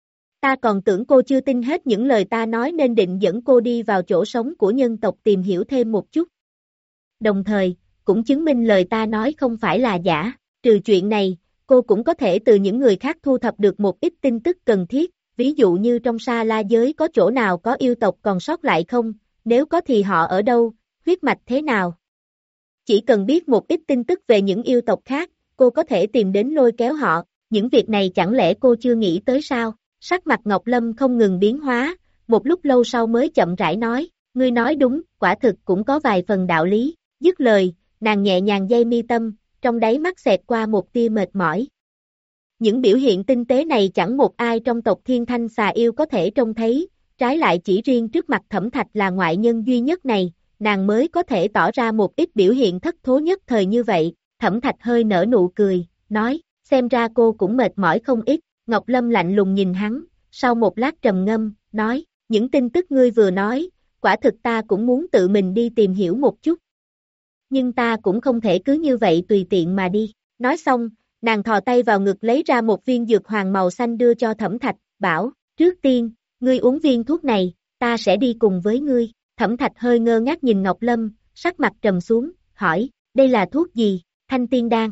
Ta còn tưởng cô chưa tin hết những lời ta nói nên định dẫn cô đi vào chỗ sống của nhân tộc tìm hiểu thêm một chút. Đồng thời, cũng chứng minh lời ta nói không phải là giả. Trừ chuyện này, cô cũng có thể từ những người khác thu thập được một ít tin tức cần thiết, ví dụ như trong Sa La giới có chỗ nào có yêu tộc còn sót lại không, nếu có thì họ ở đâu, huyết mạch thế nào. chỉ cần biết một ít tin tức về những yêu tộc khác, cô có thể tìm đến lôi kéo họ, những việc này chẳng lẽ cô chưa nghĩ tới sao? Sắc mặt Ngọc Lâm không ngừng biến hóa, một lúc lâu sau mới chậm rãi nói, ngươi nói đúng, quả thực cũng có vài phần đạo lý, dứt lời, nàng nhẹ nhàng dây mi tâm, trong đáy mắt xẹt qua một tia mệt mỏi. Những biểu hiện tinh tế này chẳng một ai trong tộc Thiên Thanh Xà Yêu có thể trông thấy, trái lại chỉ riêng trước mặt Thẩm Thạch là ngoại nhân duy nhất này, nàng mới có thể tỏ ra một ít biểu hiện thất thố nhất thời như vậy. Thẩm Thạch hơi nở nụ cười, nói, xem ra cô cũng mệt mỏi không ít. Ngọc Lâm lạnh lùng nhìn hắn, sau một lát trầm ngâm, nói, những tin tức ngươi vừa nói, quả thực ta cũng muốn tự mình đi tìm hiểu một chút. Nhưng ta cũng không thể cứ như vậy tùy tiện mà đi. Nói xong, nàng thò tay vào ngực lấy ra một viên dược hoàng màu xanh đưa cho Thẩm Thạch, bảo, trước tiên, ngươi uống viên thuốc này, ta sẽ đi cùng với ngươi. Thẩm Thạch hơi ngơ ngác nhìn Ngọc Lâm, sắc mặt trầm xuống, hỏi, đây là thuốc gì? Thanh tiên đan.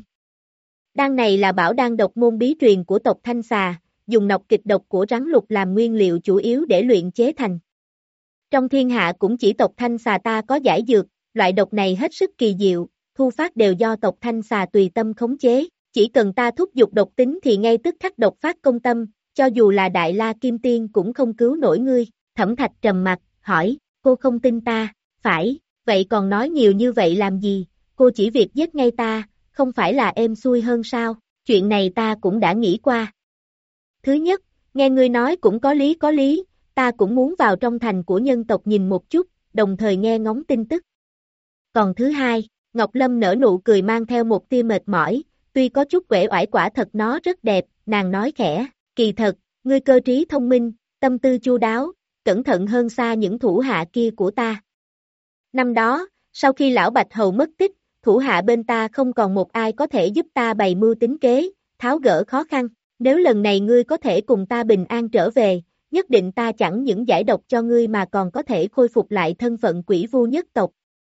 Đan này là bảo đan độc môn bí truyền của tộc Thanh Xà, dùng nọc kịch độc của rắn lục làm nguyên liệu chủ yếu để luyện chế thành. Trong thiên hạ cũng chỉ tộc Thanh Xà ta có giải dược, loại độc này hết sức kỳ diệu, thu phát đều do tộc Thanh Xà tùy tâm khống chế, chỉ cần ta thúc giục độc tính thì ngay tức khắc độc phát công tâm, cho dù là Đại La Kim Tiên cũng không cứu nổi ngươi. Thẩm Thạch trầm mặt, hỏi, cô không tin ta, phải, vậy còn nói nhiều như vậy làm gì, cô chỉ việc giết ngay ta, không phải là êm xuôi hơn sao, chuyện này ta cũng đã nghĩ qua. Thứ nhất, nghe ngươi nói cũng có lý có lý, ta cũng muốn vào trong thành của nhân tộc nhìn một chút, đồng thời nghe ngóng tin tức. Còn thứ hai, Ngọc Lâm nở nụ cười mang theo một tia mệt mỏi, tuy có chút uể oải quả thật nó rất đẹp, nàng nói khẽ, kỳ thật, ngươi cơ trí thông minh, tâm tư chu đáo, cẩn thận hơn xa những thủ hạ kia của ta. Năm đó, sau khi lão Bạch Hầu mất tích, thủ hạ bên ta không còn một ai có thể giúp ta bày mưu tính kế, tháo gỡ khó khăn, nếu lần này ngươi có thể cùng ta bình an trở về, nhất định ta chẳng những giải độc cho ngươi mà còn có thể khôi phục lại thân phận quỷ vu nhất tộc.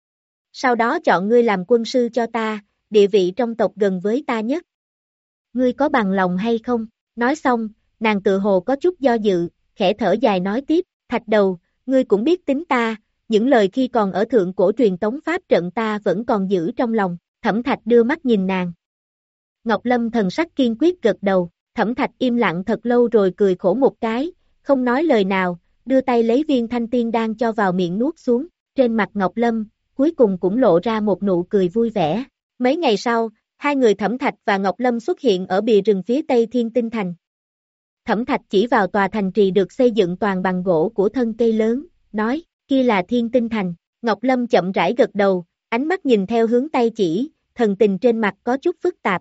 Sau đó chọn ngươi làm quân sư cho ta, địa vị trong tộc gần với ta nhất. Ngươi có bằng lòng hay không? Nói xong, nàng tự hồ có chút do dự, khẽ thở dài nói tiếp, Thạch Đầu, ngươi cũng biết tính ta, những lời khi còn ở thượng cổ truyền tống pháp trận ta vẫn còn giữ trong lòng. Thẩm Thạch đưa mắt nhìn nàng. Ngọc Lâm thần sắc kiên quyết gật đầu, Thẩm Thạch im lặng thật lâu rồi cười khổ một cái, không nói lời nào, đưa tay lấy viên thanh tiên đan cho vào miệng nuốt xuống, trên mặt Ngọc Lâm, cuối cùng cũng lộ ra một nụ cười vui vẻ. Mấy ngày sau, hai người Thẩm Thạch và Ngọc Lâm xuất hiện ở bìa rừng phía tây Thiên Tinh Thành. Thẩm Thạch chỉ vào tòa thành trì được xây dựng toàn bằng gỗ của thân cây lớn, nói, kia là Thiên Tinh Thành. Ngọc Lâm chậm rãi gật đầu, ánh mắt nhìn theo hướng tay chỉ, thần tình trên mặt có chút phức tạp.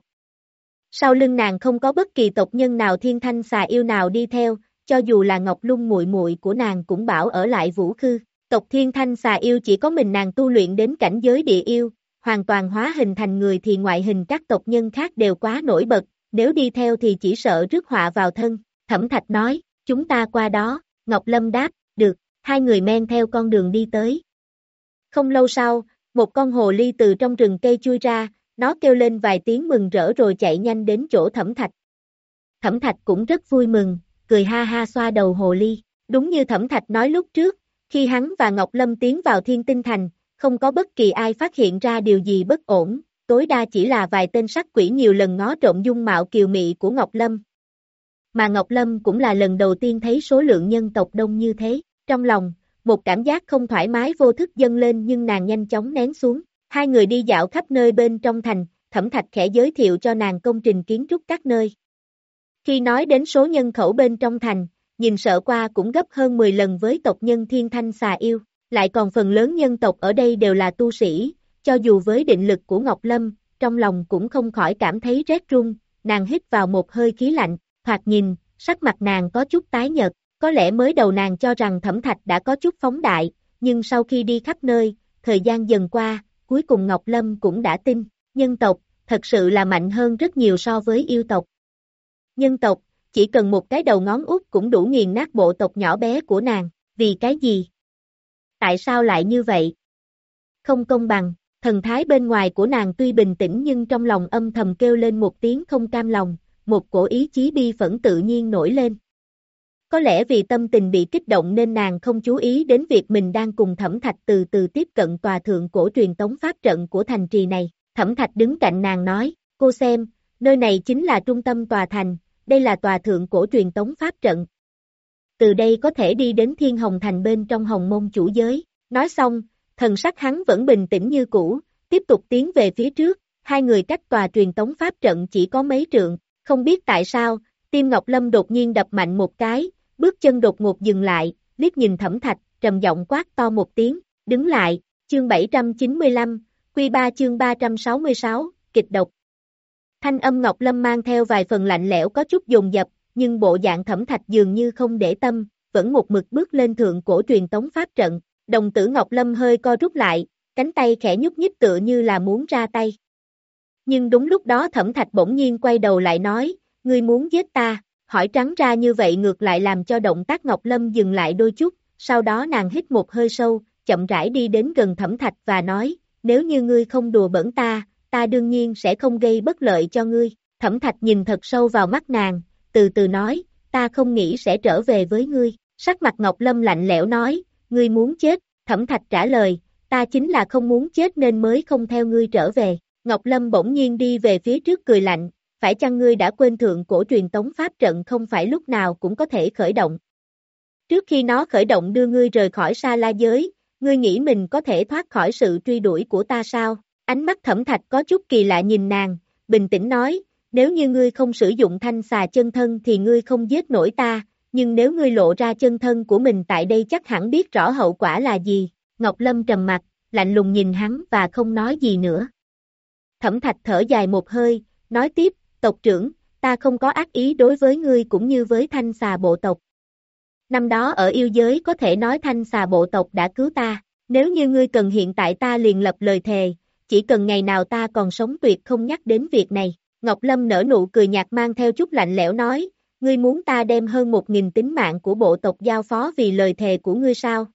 Sau lưng nàng không có bất kỳ tộc nhân nào Thiên Thanh Xà Yêu nào đi theo, cho dù là Ngọc Lung muội muội của nàng cũng bảo ở lại Vũ Khư. Tộc Thiên Thanh Xà Yêu chỉ có mình nàng tu luyện đến cảnh giới địa yêu, hoàn toàn hóa hình thành người thì ngoại hình các tộc nhân khác đều quá nổi bật, nếu đi theo thì chỉ sợ rước họa vào thân. Thẩm Thạch nói, chúng ta qua đó. Ngọc Lâm đáp, được, hai người men theo con đường đi tới. Không lâu sau, một con hồ ly từ trong rừng cây chui ra, nó kêu lên vài tiếng mừng rỡ rồi chạy nhanh đến chỗ Thẩm Thạch. Thẩm Thạch cũng rất vui mừng, cười ha ha xoa đầu hồ ly. Đúng như Thẩm Thạch nói lúc trước, khi hắn và Ngọc Lâm tiến vào Thiên Tinh Thành, không có bất kỳ ai phát hiện ra điều gì bất ổn, tối đa chỉ là vài tên sắc quỷ nhiều lần ngó trộm dung mạo kiều mị của Ngọc Lâm. Mà Ngọc Lâm cũng là lần đầu tiên thấy số lượng nhân tộc đông như thế, trong lòng, một cảm giác không thoải mái vô thức dâng lên nhưng nàng nhanh chóng nén xuống. Hai người đi dạo khắp nơi bên trong thành, Thẩm Thạch khẽ giới thiệu cho nàng công trình kiến trúc các nơi. Khi nói đến số nhân khẩu bên trong thành, nhìn sợ qua cũng gấp hơn mười lần với tộc nhân Thiên Thanh Xà Yêu, lại còn phần lớn nhân tộc ở đây đều là tu sĩ, cho dù với định lực của Ngọc Lâm, trong lòng cũng không khỏi cảm thấy rét run, nàng hít vào một hơi khí lạnh, thoạt nhìn, sắc mặt nàng có chút tái nhợt, có lẽ mới đầu nàng cho rằng Thẩm Thạch đã có chút phóng đại, nhưng sau khi đi khắp nơi, thời gian dần qua, cuối cùng Ngọc Lâm cũng đã tin, nhân tộc, thật sự là mạnh hơn rất nhiều so với yêu tộc. Nhân tộc, chỉ cần một cái đầu ngón út cũng đủ nghiền nát bộ tộc nhỏ bé của nàng, vì cái gì? Tại sao lại như vậy? Không công bằng, thần thái bên ngoài của nàng tuy bình tĩnh nhưng trong lòng âm thầm kêu lên một tiếng không cam lòng, một cổ ý chí bi phẫn tự nhiên nổi lên. có lẽ vì tâm tình bị kích động nên nàng không chú ý đến việc mình đang cùng Thẩm Thạch từ từ tiếp cận tòa thượng cổ truyền tống pháp trận của thành trì này. Thẩm Thạch đứng cạnh nàng nói, cô xem, nơi này chính là trung tâm tòa thành, đây là tòa thượng cổ truyền tống pháp trận. Từ đây có thể đi đến Thiên Hồng Thành bên trong Hồng Mông chủ giới. Nói xong, thần sắc hắn vẫn bình tĩnh như cũ, tiếp tục tiến về phía trước, hai người cách tòa truyền tống pháp trận chỉ có mấy trượng, không biết tại sao, tim Ngọc Lâm đột nhiên đập mạnh một cái, bước chân đột ngột dừng lại, liếc nhìn Thẩm Thạch, trầm giọng quát to một tiếng, đứng lại, chương bảy trăm chín mươi lăm, Quy ba chương ba trăm sáu mươi sáu, kịch độc. Thanh âm Ngọc Lâm mang theo vài phần lạnh lẽo có chút dồn dập, nhưng bộ dạng Thẩm Thạch dường như không để tâm, vẫn một mực bước lên thượng cổ truyền tống pháp trận, đồng tử Ngọc Lâm hơi co rút lại, cánh tay khẽ nhúc nhích tựa như là muốn ra tay. Nhưng đúng lúc đó Thẩm Thạch bỗng nhiên quay đầu lại nói, ngươi muốn giết ta, hỏi trắng ra như vậy ngược lại làm cho động tác Ngọc Lâm dừng lại đôi chút, sau đó nàng hít một hơi sâu, chậm rãi đi đến gần Thẩm Thạch và nói, nếu như ngươi không đùa bỡn ta, ta đương nhiên sẽ không gây bất lợi cho ngươi. Thẩm Thạch nhìn thật sâu vào mắt nàng, từ từ nói, ta không nghĩ sẽ trở về với ngươi. Sắc mặt Ngọc Lâm lạnh lẽo nói, ngươi muốn chết. Thẩm Thạch trả lời, ta chính là không muốn chết nên mới không theo ngươi trở về. Ngọc Lâm bỗng nhiên đi về phía trước cười lạnh, phải chăng ngươi đã quên thượng cổ truyền tống pháp trận không phải lúc nào cũng có thể khởi động. Trước khi nó khởi động đưa ngươi rời khỏi Sa La giới, ngươi nghĩ mình có thể thoát khỏi sự truy đuổi của ta sao? Ánh mắt Thẩm Thạch có chút kỳ lạ nhìn nàng, bình tĩnh nói, nếu như ngươi không sử dụng thanh xà chân thân thì ngươi không giết nổi ta, nhưng nếu ngươi lộ ra chân thân của mình tại đây chắc hẳn biết rõ hậu quả là gì. Ngọc Lâm trầm mặt, lạnh lùng nhìn hắn và không nói gì nữa. Thẩm Thạch thở dài một hơi, nói tiếp, tộc trưởng, ta không có ác ý đối với ngươi cũng như với thanh xà bộ tộc. Năm đó ở yêu giới có thể nói thanh xà bộ tộc đã cứu ta, nếu như ngươi cần hiện tại ta liền lập lời thề, chỉ cần ngày nào ta còn sống tuyệt không nhắc đến việc này. Ngọc Lâm nở nụ cười nhạt mang theo chút lạnh lẽo nói, ngươi muốn ta đem hơn một nghìn tính mạng của bộ tộc giao phó vì lời thề của ngươi sao?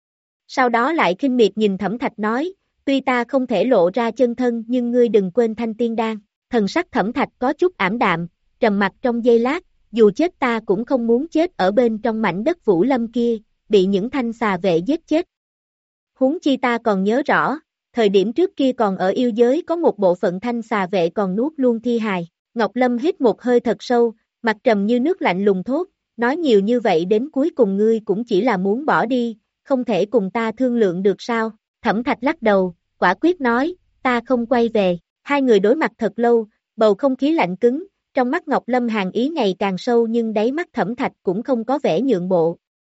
Sau đó lại khinh miệt nhìn Thẩm Thạch nói, tuy ta không thể lộ ra chân thân nhưng ngươi đừng quên thanh tiên đan. Thần sắc Thẩm Thạch có chút ảm đạm, trầm mặt trong giây lát, dù chết ta cũng không muốn chết ở bên trong mảnh đất Vũ Lâm kia, bị những thanh xà vệ giết chết. Huống chi ta còn nhớ rõ, thời điểm trước kia còn ở yêu giới có một bộ phận thanh xà vệ còn nuốt luôn thi hài. Ngọc Lâm hít một hơi thật sâu, mặt trầm như nước lạnh lùng thốt, nói nhiều như vậy đến cuối cùng ngươi cũng chỉ là muốn bỏ đi, không thể cùng ta thương lượng được sao? Thẩm Thạch lắc đầu, quả quyết nói, ta không quay về. Hai người đối mặt thật lâu, bầu không khí lạnh cứng, trong mắt Ngọc Lâm hàn ý ngày càng sâu nhưng đáy mắt Thẩm Thạch cũng không có vẻ nhượng bộ.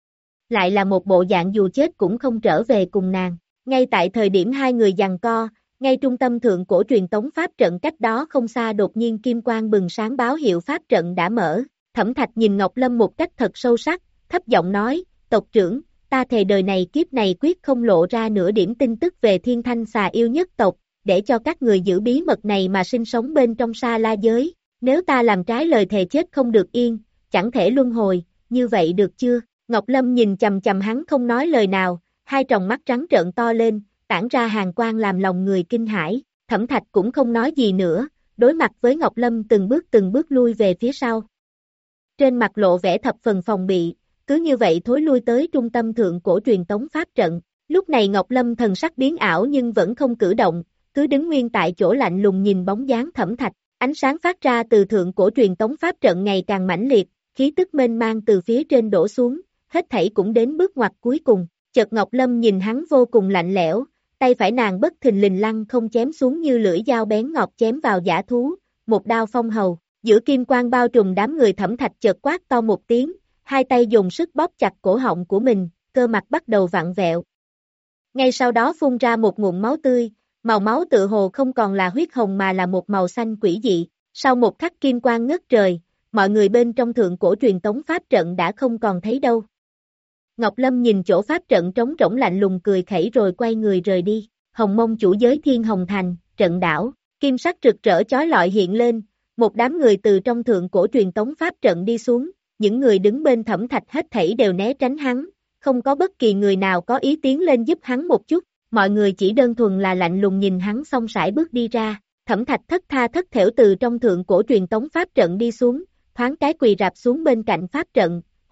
Lại là một bộ dạng dù chết cũng không trở về cùng nàng. Ngay tại thời điểm hai người giằng co, ngay trung tâm thượng cổ truyền tống pháp trận cách đó không xa đột nhiên kim quang bừng sáng báo hiệu pháp trận đã mở. Thẩm Thạch nhìn Ngọc Lâm một cách thật sâu sắc, thấp giọng nói, tộc trưởng, ta thề đời này kiếp này quyết không lộ ra nửa điểm tin tức về Thiên Thanh xà yêu nhất tộc, để cho các người giữ bí mật này mà sinh sống bên trong Sa La giới. Nếu ta làm trái lời thề chết không được yên, chẳng thể luân hồi, như vậy được chưa? Ngọc Lâm nhìn chầm chầm hắn không nói lời nào, hai tròng mắt trắng trợn to lên, tản ra hàn quang làm lòng người kinh hãi. Thẩm Thạch cũng không nói gì nữa, đối mặt với Ngọc Lâm từng bước từng bước lui về phía sau. Trên mặt lộ vẻ thập phần phòng bị, cứ như vậy thối lui tới trung tâm thượng cổ truyền tống pháp trận. Lúc này Ngọc Lâm thần sắc biến ảo nhưng vẫn không cử động, cứ đứng nguyên tại chỗ lạnh lùng nhìn bóng dáng Thẩm Thạch. Ánh sáng phát ra từ thượng cổ truyền tống pháp trận ngày càng mãnh liệt, khí tức mênh mang từ phía trên đổ xuống, hết thảy cũng đến bước ngoặt cuối cùng. Chợt Ngọc Lâm nhìn hắn vô cùng lạnh lẽo, tay phải nàng bất thình lình lăng không chém xuống như lưỡi dao bén ngọt chém vào dã thú, một đao phong hầu. Giữa kim quang bao trùm đám người Thẩm Thạch chợt quát to một tiếng, hai tay dùng sức bóp chặt cổ họng của mình, cơ mặt bắt đầu vặn vẹo. Ngay sau đó phun ra một ngụm máu tươi, màu máu tự hồ không còn là huyết hồng mà là một màu xanh quỷ dị. Sau một khắc kim quang ngất trời, mọi người bên trong thượng cổ truyền tống pháp trận đã không còn thấy đâu. Ngọc Lâm nhìn chỗ pháp trận trống rỗng lạnh lùng cười khẩy rồi quay người rời đi. Hồng Mông chủ giới Thiên Hồng Thành, trận đảo, kim sắc rực rỡ chói lọi hiện lên, một đám người từ trong thượng cổ truyền tống pháp trận đi xuống, những người đứng bên Thẩm Thạch hết thảy đều né tránh hắn, không có bất kỳ người nào có ý tiến lên giúp hắn một chút, mọi người chỉ đơn thuần là lạnh lùng nhìn hắn xong sải bước đi ra. Thẩm Thạch thất tha thất thểu từ trong thượng cổ truyền tống pháp trận đi xuống, thoáng cái quỳ rạp xuống bên cạnh pháp trận,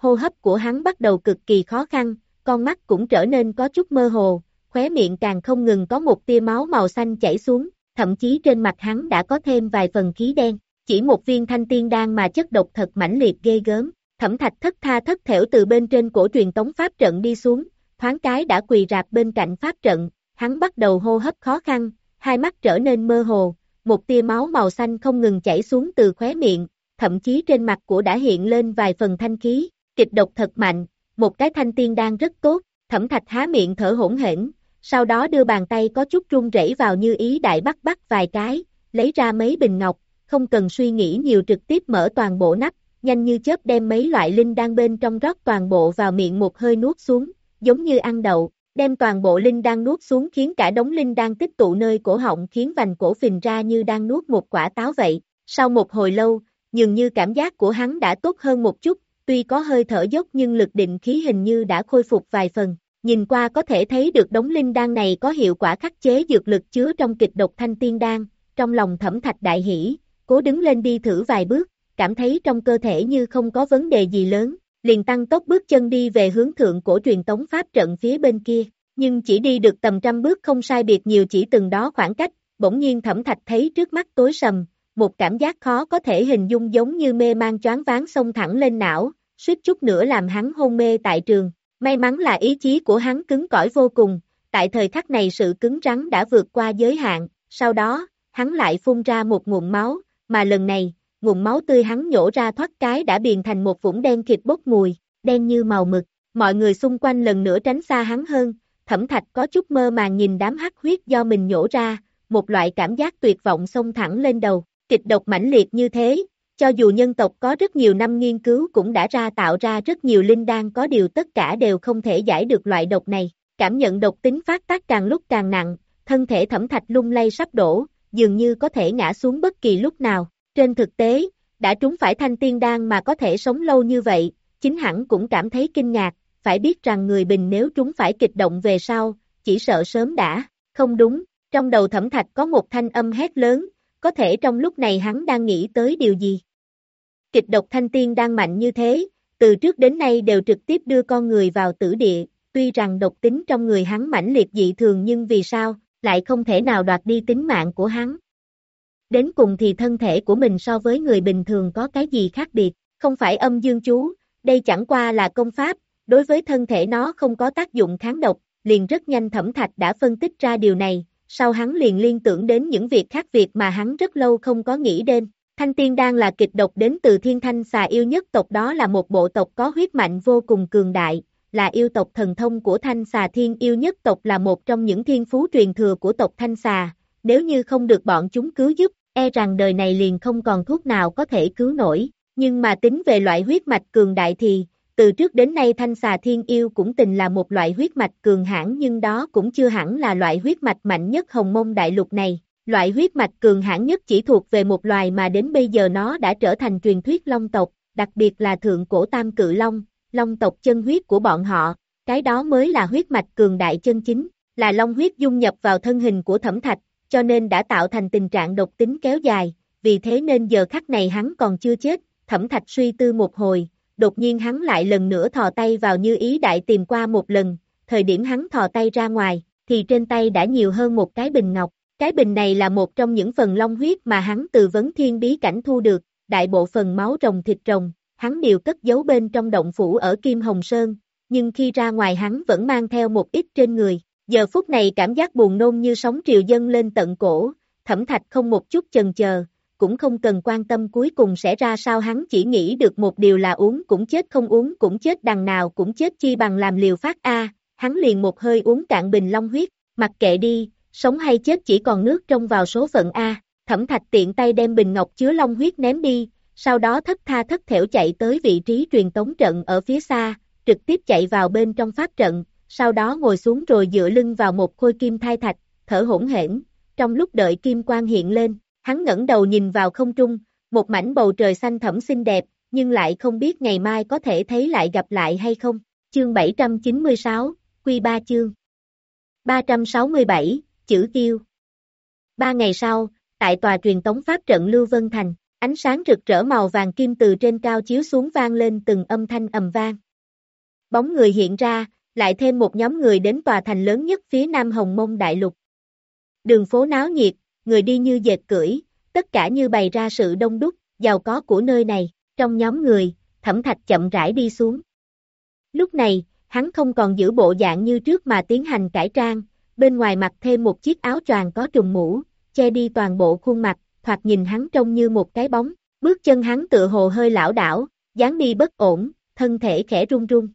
hô hấp của hắn bắt đầu cực kỳ khó khăn, con mắt cũng trở nên có chút mơ hồ, khóe miệng càng không ngừng có một tia máu màu xanh chảy xuống, thậm chí trên mặt hắn đã có thêm vài phần khí đen, chỉ một viên thanh tiên đan mà chất độc thật mãnh liệt ghê gớm. Thẩm Thạch thất tha thất thểu từ bên trên cổ truyền tống pháp trận đi xuống, thoáng cái đã quỳ rạp bên cạnh pháp trận, hắn bắt đầu hô hấp khó khăn, hai mắt trở nên mơ hồ, một tia máu màu xanh không ngừng chảy xuống từ khóe miệng, thậm chí trên mặt của đã hiện lên vài phần thanh khí, kịch độc thật mạnh, một cái thanh tiên đan rất tốt. Thẩm Thạch há miệng thở hỗn hển, sau đó đưa bàn tay có chút run rẩy vào như ý đại bắt bắt vài cái, lấy ra mấy bình ngọc, không cần suy nghĩ nhiều trực tiếp mở toàn bộ nắp, nhanh như chớp đem mấy loại linh đan bên trong rót toàn bộ vào miệng một hơi nuốt xuống, giống như ăn đậu, đem toàn bộ linh đan nuốt xuống khiến cả đống linh đan tích tụ nơi cổ họng khiến vành cổ phình ra như đang nuốt một quả táo vậy. Sau một hồi lâu, dường như cảm giác của hắn đã tốt hơn một chút, tuy có hơi thở dốc nhưng lực định khí hình như đã khôi phục vài phần. Nhìn qua có thể thấy được đống linh đan này có hiệu quả khắc chế dược lực chứa trong kịch độc thanh tiên đan, trong lòng Thẩm Thạch đại hỉ, cố đứng lên đi thử vài bước, cảm thấy trong cơ thể như không có vấn đề gì lớn, liền tăng tốc bước chân đi về hướng thượng cổ truyền tống pháp trận phía bên kia, nhưng chỉ đi được tầm trăm bước không sai biệt nhiều chỉ từng đó khoảng cách, bỗng nhiên Thẩm Thạch thấy trước mắt tối sầm, một cảm giác khó có thể hình dung giống như mê man choáng váng xông thẳng lên não, suýt chút nữa làm hắn hôn mê tại trường. May mắn là ý chí của hắn cứng cỏi vô cùng, tại thời khắc này sự cứng rắn đã vượt qua giới hạn, sau đó, hắn lại phun ra một ngụm máu, mà lần này, ngụm máu tươi hắn nhổ ra thoát cái đã biến thành một vũng đen kịt bốc mùi, đen như màu mực, mọi người xung quanh lần nữa tránh xa hắn hơn, Thẩm Thạch có chút mơ màng nhìn đám hắc huyết do mình nhổ ra, một loại cảm giác tuyệt vọng xông thẳng lên đầu, kịch độc mãnh liệt như thế. Cho dù nhân tộc có rất nhiều năm nghiên cứu cũng đã ra tạo ra rất nhiều linh đan có điều tất cả đều không thể giải được loại độc này, cảm nhận độc tính phát tác càng lúc càng nặng, thân thể Thẩm Thạch lung lay sắp đổ, dường như có thể ngã xuống bất kỳ lúc nào, trên thực tế, đã trúng phải thanh tiên đan mà có thể sống lâu như vậy, chính hắn cũng cảm thấy kinh ngạc, phải biết rằng người bình nếu trúng phải kịch động về sau, chỉ sợ sớm đã, không đúng, trong đầu Thẩm Thạch có một thanh âm hét lớn, có thể trong lúc này hắn đang nghĩ tới điều gì. Kịch độc thanh tiên đang mạnh như thế, từ trước đến nay đều trực tiếp đưa con người vào tử địa, tuy rằng độc tính trong người hắn mãnh liệt dị thường nhưng vì sao, lại không thể nào đoạt đi tính mạng của hắn. Đến cùng thì thân thể của mình so với người bình thường có cái gì khác biệt, không phải âm dương chú, đây chẳng qua là công pháp, đối với thân thể nó không có tác dụng kháng độc, liền rất nhanh Thẩm Thạch đã phân tích ra điều này, sau hắn liền liên tưởng đến những việc khác việc mà hắn rất lâu không có nghĩ đến. Thanh tiên đan là kịch độc đến từ thiên thanh xà yêu nhất tộc, đó là một bộ tộc có huyết mạnh vô cùng cường đại, là yêu tộc thần thông của thanh xà thiên yêu nhất tộc, là một trong những thiên phú truyền thừa của tộc thanh xà, nếu như không được bọn chúng cứu giúp, e rằng đời này liền không còn thuốc nào có thể cứu nổi, nhưng mà tính về loại huyết mạch cường đại thì, từ trước đến nay thanh xà thiên yêu cũng từng là một loại huyết mạch cường hãn nhưng đó cũng chưa hẳn là loại huyết mạch mạnh nhất hồng mông đại lục này. Loại huyết mạch cường hãn nhất chỉ thuộc về một loài mà đến bây giờ nó đã trở thành truyền thuyết long tộc, đặc biệt là thượng cổ tam cự long, long tộc chân huyết của bọn họ, cái đó mới là huyết mạch cường đại chân chính, là long huyết dung nhập vào thân hình của Thẩm Thạch, cho nên đã tạo thành tình trạng độc tính kéo dài, vì thế nên giờ khắc này hắn còn chưa chết. Thẩm Thạch suy tư một hồi, đột nhiên hắn lại lần nữa thò tay vào như ý đại tìm qua một lần, thời điểm hắn thò tay ra ngoài, thì trên tay đã nhiều hơn một cái bình ngọc. Cái bình này là một trong những phần long huyết mà hắn từ vấn thiên bí cảnh thu được, đại bộ phần máu rồng thịt rồng, hắn đều cất giấu bên trong động phủ ở Kim Hồng Sơn, nhưng khi ra ngoài hắn vẫn mang theo một ít trên người, giờ phút này cảm giác buồn nôn như sóng triều dâng lên tận cổ, Thẩm Thạch không một chút chần chờ, cũng không cần quan tâm cuối cùng sẽ ra sao, hắn chỉ nghĩ được một điều là uống cũng chết không uống cũng chết, đằng nào cũng chết chi bằng làm liều phát a, hắn liền một hơi uống cạn bình long huyết, mặc kệ đi. Sống hay chết chỉ còn nước trông vào số phận a. Thẩm Thạch tiện tay đem bình ngọc chứa long huyết ném đi, sau đó thất tha thất thểu chạy tới vị trí truyền tống trận ở phía xa, trực tiếp chạy vào bên trong pháp trận, sau đó ngồi xuống rồi dựa lưng vào một khối kim thai thạch, thở hổn hển. Trong lúc đợi kim quang hiện lên, hắn ngẩng đầu nhìn vào không trung, một mảnh bầu trời xanh thẳm xinh đẹp, nhưng lại không biết ngày mai có thể thấy lại gặp lại hay không. Chương bảy trăm chín mươi sáu, Quy ba chương ba trăm sáu mươi bảy, chữ kiêu. Ba ngày sau, tại tòa truyền tống pháp trận Lưu Vân Thành, Ánh sáng rực rỡ màu vàng kim từ trên cao chiếu xuống vang lên từng âm thanh ầm vang. Bóng người hiện ra, lại thêm một nhóm người đến tòa thành lớn nhất phía Nam Hồng Mông Đại Lục. Đường phố náo nhiệt, người đi như dệt cưỡi, tất cả như bày ra sự đông đúc, giàu có của nơi này. Trong nhóm người, Thẩm Thạch chậm rãi đi xuống. Lúc này, hắn không còn giữ bộ dạng như trước mà tiến hành cải trang, bên ngoài mặc thêm một chiếc áo choàng có trùm mũ, che đi toàn bộ khuôn mặt, thoạt nhìn hắn trông như một cái bóng. Bước chân hắn tựa hồ hơi lảo đảo, dáng đi bất ổn, thân thể khẽ run run.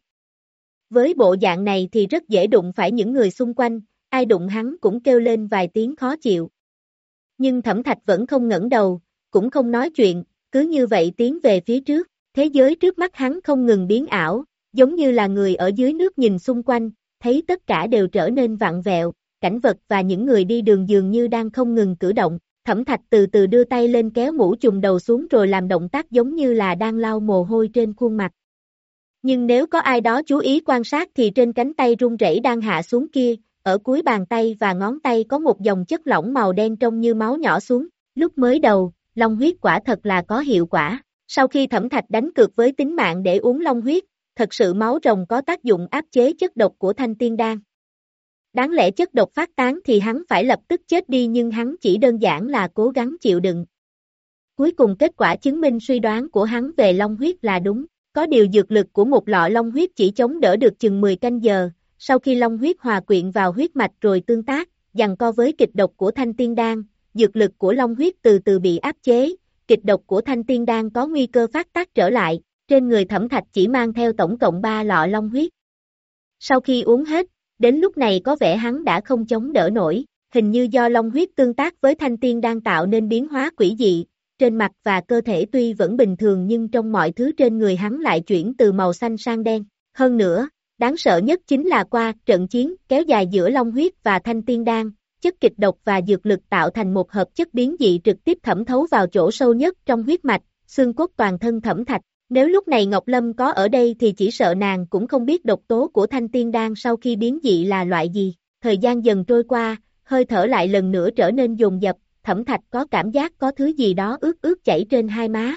Với bộ dạng này thì rất dễ đụng phải những người xung quanh, ai đụng hắn cũng kêu lên vài tiếng khó chịu. Nhưng Thẩm Thạch vẫn không ngẩng đầu, cũng không nói chuyện, cứ như vậy tiến về phía trước. Thế giới trước mắt hắn không ngừng biến ảo, giống như là người ở dưới nước nhìn xung quanh, thấy tất cả đều trở nên vặn vẹo, cảnh vật và những người đi đường dường như đang không ngừng cử động. Thẩm Thạch từ từ đưa tay lên kéo mũ trùm đầu xuống rồi làm động tác giống như là đang lau mồ hôi trên khuôn mặt. Nhưng nếu có ai đó chú ý quan sát thì trên cánh tay run rẩy đang hạ xuống kia, ở cuối bàn tay và ngón tay có một dòng chất lỏng màu đen trông như máu nhỏ xuống. Lúc mới đầu, long huyết quả thật là có hiệu quả. Sau khi Thẩm Thạch đánh cược với tính mạng để uống long huyết, thật sự máu rồng có tác dụng áp chế chất độc của thanh tiên đan. Đáng lẽ chất độc phát tán thì hắn phải lập tức chết đi nhưng hắn chỉ đơn giản là cố gắng chịu đựng. Cuối cùng kết quả chứng minh suy đoán của hắn về long huyết là đúng. Có điều dược lực của một lọ long huyết chỉ chống đỡ được chừng mười canh giờ, sau khi long huyết hòa quyện vào huyết mạch rồi tương tác, giằng co với kịch độc của thanh tiên đan, dược lực của long huyết từ từ bị áp chế, kịch độc của thanh tiên đan có nguy cơ phát tác trở lại, trên người Thẩm Thạch chỉ mang theo tổng cộng ba lọ long huyết. Sau khi uống hết, đến lúc này có vẻ hắn đã không chống đỡ nổi, hình như do long huyết tương tác với thanh tiên đan tạo nên biến hóa quỷ dị. Trên mặt và cơ thể tuy vẫn bình thường nhưng trong mọi thứ trên người hắn lại chuyển từ màu xanh sang đen. Hơn nữa, đáng sợ nhất chính là qua trận chiến kéo dài giữa long huyết và thanh tiên đan, chất kịch độc và dược lực tạo thành một hợp chất biến dị trực tiếp thẩm thấu vào chỗ sâu nhất trong huyết mạch, xương cốt toàn thân Thẩm Thạch. Nếu lúc này Ngọc Lâm có ở đây thì chỉ sợ nàng cũng không biết độc tố của thanh tiên đan sau khi biến dị là loại gì. Thời gian dần trôi qua, hơi thở lại lần nữa trở nên dồn dập. Thẩm Thạch có cảm giác có thứ gì đó ướt ướt chảy trên hai má.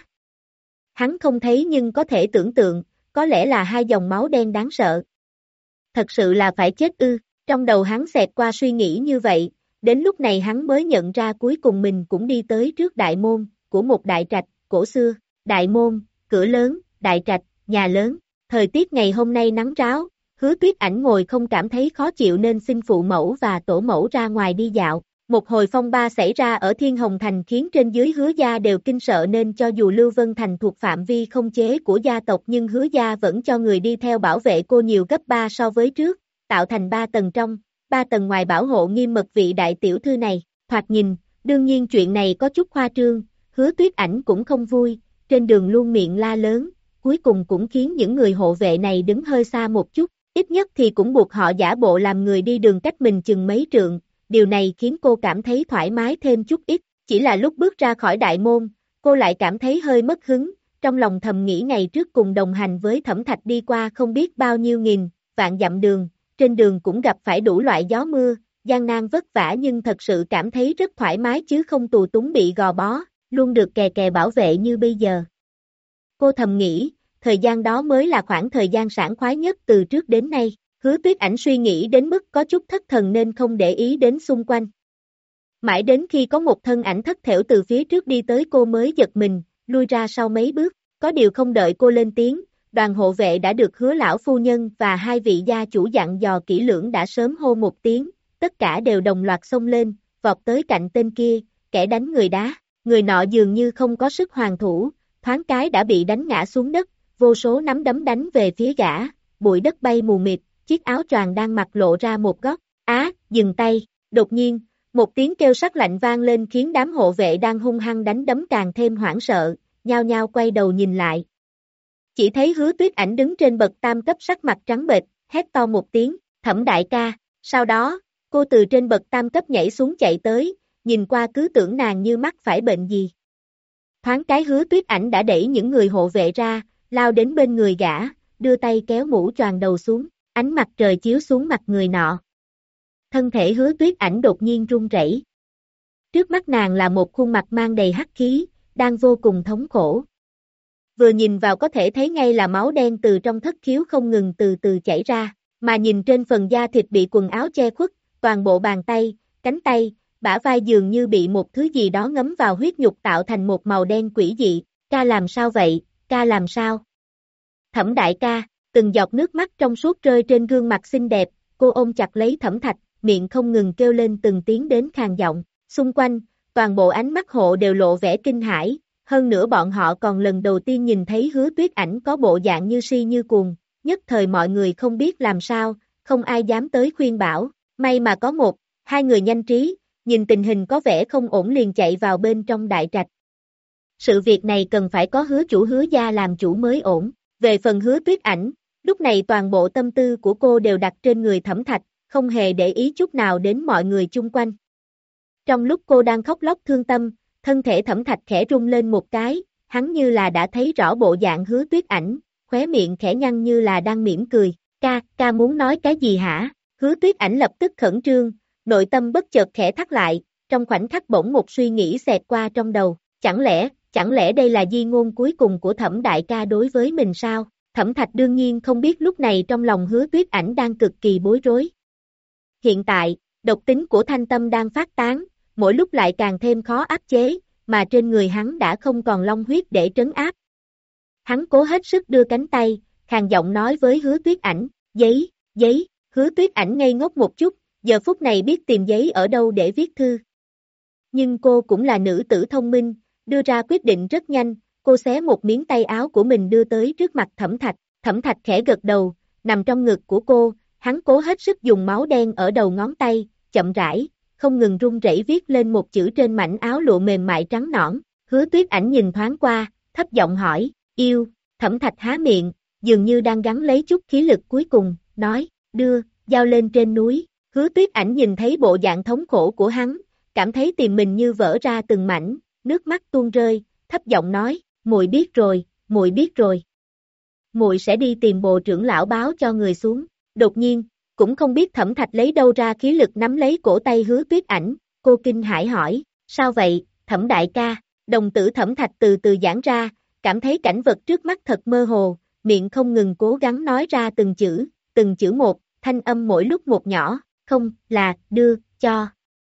Hắn không thấy nhưng có thể tưởng tượng, có lẽ là hai dòng máu đen đáng sợ. Thật sự là phải chết ư, trong đầu hắn xẹt qua suy nghĩ như vậy, đến lúc này hắn mới nhận ra cuối cùng mình cũng đi tới trước đại môn, của một đại trạch, cổ xưa. Đại môn, cửa lớn, đại trạch, nhà lớn, thời tiết ngày hôm nay nắng ráo, Hứa Tuyết Ảnh ngồi không cảm thấy khó chịu nên xin phụ mẫu và tổ mẫu ra ngoài đi dạo. Một hồi phong ba xảy ra ở Thiên Hồng Thành khiến trên dưới Hứa gia đều kinh sợ nên cho dù Lưu Vân Thành thuộc phạm vi không chế của gia tộc nhưng Hứa gia vẫn cho người đi theo bảo vệ cô nhiều gấp ba so với trước, tạo thành ba tầng trong, ba tầng ngoài bảo hộ nghiêm mật vị đại tiểu thư này. Thoạt nhìn, đương nhiên chuyện này có chút khoa trương, Hứa Tuyết Ảnh cũng không vui, trên đường luôn miệng la lớn, cuối cùng cũng khiến những người hộ vệ này đứng hơi xa một chút, ít nhất thì cũng buộc họ giả bộ làm người đi đường cách mình chừng mấy trượng. Điều này khiến cô cảm thấy thoải mái thêm chút ít, chỉ là lúc bước ra khỏi đại môn, cô lại cảm thấy hơi mất hứng, trong lòng thầm nghĩ ngày trước cùng đồng hành với Thẩm Thạch đi qua không biết bao nhiêu nghìn, vạn dặm đường, trên đường cũng gặp phải đủ loại gió mưa, gian nan vất vả nhưng thật sự cảm thấy rất thoải mái chứ không tù túng bị gò bó, luôn được kè kè bảo vệ như bây giờ. Cô thầm nghĩ, thời gian đó mới là khoảng thời gian sảng khoái nhất từ trước đến nay. Hứa Tuyết Ảnh suy nghĩ đến mức có chút thất thần nên không để ý đến xung quanh. Mãi đến khi có một thân ảnh thất thểu từ phía trước đi tới cô mới giật mình, lui ra sau mấy bước, có điều không đợi cô lên tiếng, đoàn hộ vệ đã được Hứa lão phu nhân và hai vị gia chủ dặn dò kỹ lưỡng đã sớm hô một tiếng, tất cả đều đồng loạt xông lên, vọt tới cạnh tên kia, kẻ đánh người đá, người nọ dường như không có sức hoàn thủ, thoáng cái đã bị đánh ngã xuống đất, vô số nắm đấm đánh về phía gã, bụi đất bay mù mịt. Chiếc áo choàng đang mặc lộ ra một góc, á, dừng tay, đột nhiên, một tiếng kêu sắc lạnh vang lên khiến đám hộ vệ đang hung hăng đánh đấm càng thêm hoảng sợ, nhao nhao quay đầu nhìn lại. Chỉ thấy Hứa Tuyết Ảnh đứng trên bậc tam cấp sắc mặt trắng bệch, hét to một tiếng, Thẩm đại ca, sau đó, cô từ trên bậc tam cấp nhảy xuống chạy tới, nhìn qua cứ tưởng nàng như mắc phải bệnh gì. Thoáng cái Hứa Tuyết Ảnh đã đẩy những người hộ vệ ra, lao đến bên người gã, đưa tay kéo mũ choàng đầu xuống. Ánh mặt trời chiếu xuống mặt người nọ. Thân thể Hứa Tuyết Ảnh đột nhiên run rẩy. Trước mắt nàng là một khuôn mặt mang đầy hắc khí, đang vô cùng thống khổ. Vừa nhìn vào có thể thấy ngay là máu đen từ trong thất khiếu không ngừng từ từ chảy ra, mà nhìn trên phần da thịt bị quần áo che khuất, toàn bộ bàn tay, cánh tay, bả vai dường như bị một thứ gì đó ngấm vào huyết nhục tạo thành một màu đen quỷ dị. Ca làm sao vậy, ca làm sao? Thẩm đại ca, từng giọt nước mắt trong suốt rơi trên gương mặt xinh đẹp, cô ôm chặt lấy Thẩm Thạch, miệng không ngừng kêu lên từng tiếng đến khàn giọng. Xung quanh, toàn bộ ánh mắt hộ đều lộ vẻ kinh hãi, hơn nữa bọn họ còn lần đầu tiên nhìn thấy Hứa Tuyết Ảnh có bộ dạng như si như cuồng, nhất thời mọi người không biết làm sao, không ai dám tới khuyên bảo, may mà có một, hai người nhanh trí, nhìn tình hình có vẻ không ổn liền chạy vào bên trong đại trạch. Sự việc này cần phải có Hứa chủ Hứa gia làm chủ mới ổn, về phần Hứa Tuyết Ảnh, lúc này toàn bộ tâm tư của cô đều đặt trên người Thẩm Thạch, không hề để ý chút nào đến mọi người chung quanh. Trong lúc cô đang khóc lóc thương tâm, thân thể Thẩm Thạch khẽ rung lên một cái, hắn như là đã thấy rõ bộ dạng Hứa Tuyết Ảnh, khóe miệng khẽ nhăn như là đang mỉm cười. Ca, ca muốn nói cái gì hả? Hứa Tuyết Ảnh lập tức khẩn trương, nội tâm bất chợt khẽ thắt lại, trong khoảnh khắc bỗng một suy nghĩ xẹt qua trong đầu, chẳng lẽ, chẳng lẽ đây là di ngôn cuối cùng của Thẩm đại ca đối với mình sao? Thẩm Thạch đương nhiên không biết lúc này trong lòng Hứa Tuyết Ảnh đang cực kỳ bối rối. Hiện tại, độc tính của Thanh Tâm đang phát tán, mỗi lúc lại càng thêm khó áp chế, mà trên người hắn đã không còn long huyết để trấn áp. Hắn cố hết sức đưa cánh tay, khàn giọng nói với Hứa Tuyết Ảnh, giấy, giấy, Hứa Tuyết Ảnh ngây ngốc một chút, giờ phút này biết tìm giấy ở đâu để viết thư. Nhưng cô cũng là nữ tử thông minh, đưa ra quyết định rất nhanh, cô xé một miếng tay áo của mình đưa tới trước mặt Thẩm Thạch, Thẩm Thạch khẽ gật đầu, nằm trong ngực của cô, hắn cố hết sức dùng máu đen ở đầu ngón tay, chậm rãi, không ngừng run rẩy viết lên một chữ trên mảnh áo lụa mềm mại trắng nõn. Hứa Tuyết Ảnh nhìn thoáng qua, thấp giọng hỏi, yêu, Thẩm Thạch há miệng, dường như đang gắng lấy chút khí lực cuối cùng, nói, đưa, giao lên trên núi. Hứa Tuyết Ảnh nhìn thấy bộ dạng thống khổ của hắn, cảm thấy tim mình như vỡ ra từng mảnh, nước mắt tuôn rơi, thấp giọng nói, muội biết rồi, muội biết rồi. Muội sẽ đi tìm bộ trưởng lão báo cho người xuống. Đột nhiên, cũng không biết Thẩm Thạch lấy đâu ra khí lực nắm lấy cổ tay Hứa Tuyết Ảnh, cô kinh hãi hỏi, sao vậy, Thẩm đại ca? Đồng tử Thẩm Thạch từ từ giãn ra, cảm thấy cảnh vật trước mắt thật mơ hồ, miệng không ngừng cố gắng nói ra từng chữ, từng chữ một, thanh âm mỗi lúc một nhỏ, không, là, đưa, cho.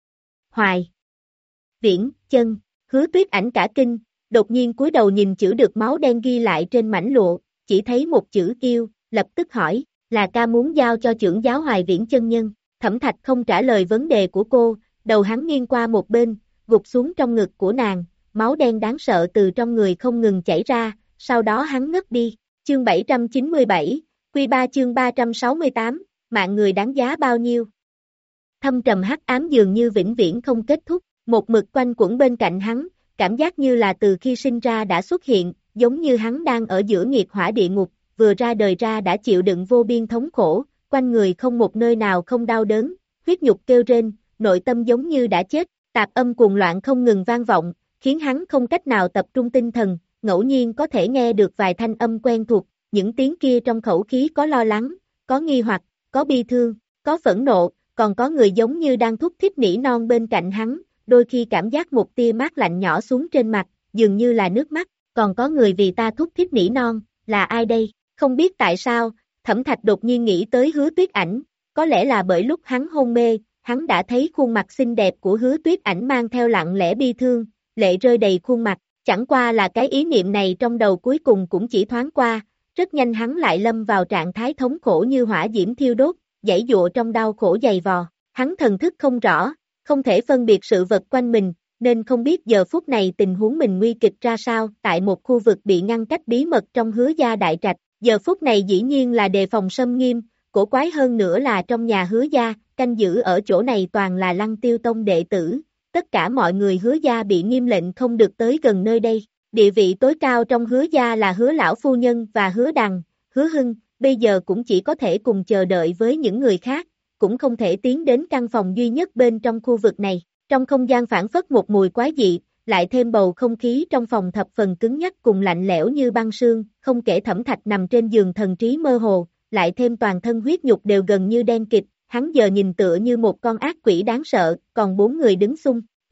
Hoài. Viễn, chân, Hứa Tuyết Ảnh cả kinh, đột nhiên cúi đầu nhìn chữ được máu đen ghi lại trên mảnh lụa, chỉ thấy một chữ yêu, lập tức hỏi, là ca muốn giao cho trưởng giáo Hoài Viễn chân nhân. Thẩm Thạch không trả lời vấn đề của cô, đầu hắn nghiêng qua một bên, gục xuống trong ngực của nàng, máu đen đáng sợ từ trong người không ngừng chảy ra, sau đó hắn ngất đi. Chương bảy trăm chín mươi bảy, Quy ba chương ba trăm sáu mươi tám, mạng người đáng giá bao nhiêu? Thâm trầm hắc ám dường như vĩnh viễn không kết thúc, một mực quanh quẩn bên cạnh hắn, cảm giác như là từ khi sinh ra đã xuất hiện, giống như hắn đang ở giữa nghiệt hỏa địa ngục, vừa ra đời ra đã chịu đựng vô biên thống khổ, quanh người không một nơi nào không đau đớn, huyết nhục kêu rên, nội tâm giống như đã chết, tạp âm cuồng loạn không ngừng vang vọng, khiến hắn không cách nào tập trung tinh thần, ngẫu nhiên có thể nghe được vài thanh âm quen thuộc, những tiếng kia trong khẩu khí có lo lắng, có nghi hoặc, có bi thương, có phẫn nộ, còn có người giống như đang thúc thích nỉ non bên cạnh hắn, đôi khi cảm giác một tia mát lạnh nhỏ xuống trên mặt, dường như là nước mắt, còn có người vì ta thúc thích nỉ non, là ai đây? Không biết tại sao, Thẩm Thạch đột nhiên nghĩ tới Hứa Tuyết Ảnh, có lẽ là bởi lúc hắn hôn mê, hắn đã thấy khuôn mặt xinh đẹp của Hứa Tuyết Ảnh mang theo lặng lẽ bi thương, lệ rơi đầy khuôn mặt, chẳng qua là cái ý niệm này trong đầu cuối cùng cũng chỉ thoáng qua, rất nhanh hắn lại lâm vào trạng thái thống khổ như hỏa diễm thiêu đốt, giãy giụa trong đau khổ dày vò, hắn thần thức không rõ, không thể phân biệt sự vật quanh mình, nên không biết giờ phút này tình huống mình nguy kịch ra sao, tại một khu vực bị ngăn cách bí mật trong Hứa gia đại trạch, giờ phút này dĩ nhiên là đề phòng xâm nghiêm, cổ quái hơn nữa là trong nhà Hứa gia, canh giữ ở chỗ này toàn là Lăng Tiêu Tông đệ tử, tất cả mọi người Hứa gia bị nghiêm lệnh không được tới gần nơi đây, địa vị tối cao trong Hứa gia là Hứa lão phu nhân và Hứa Đằng, Hứa Hưng, bây giờ cũng chỉ có thể cùng chờ đợi với những người khác, cũng không thể tiến đến căn phòng duy nhất bên trong khu vực này, trong không gian phản phất một mùi quái dị, lại thêm bầu không khí trong phòng thập phần cứng nhắc cùng lạnh lẽo như băng sương, không kể Thẩm Thạch nằm trên giường thần trí mơ hồ, lại thêm toàn thân huyết nhục đều gần như đen kịt, hắn giờ nhìn tựa như một con ác quỷ đáng sợ, còn bốn người đứng xung quanh,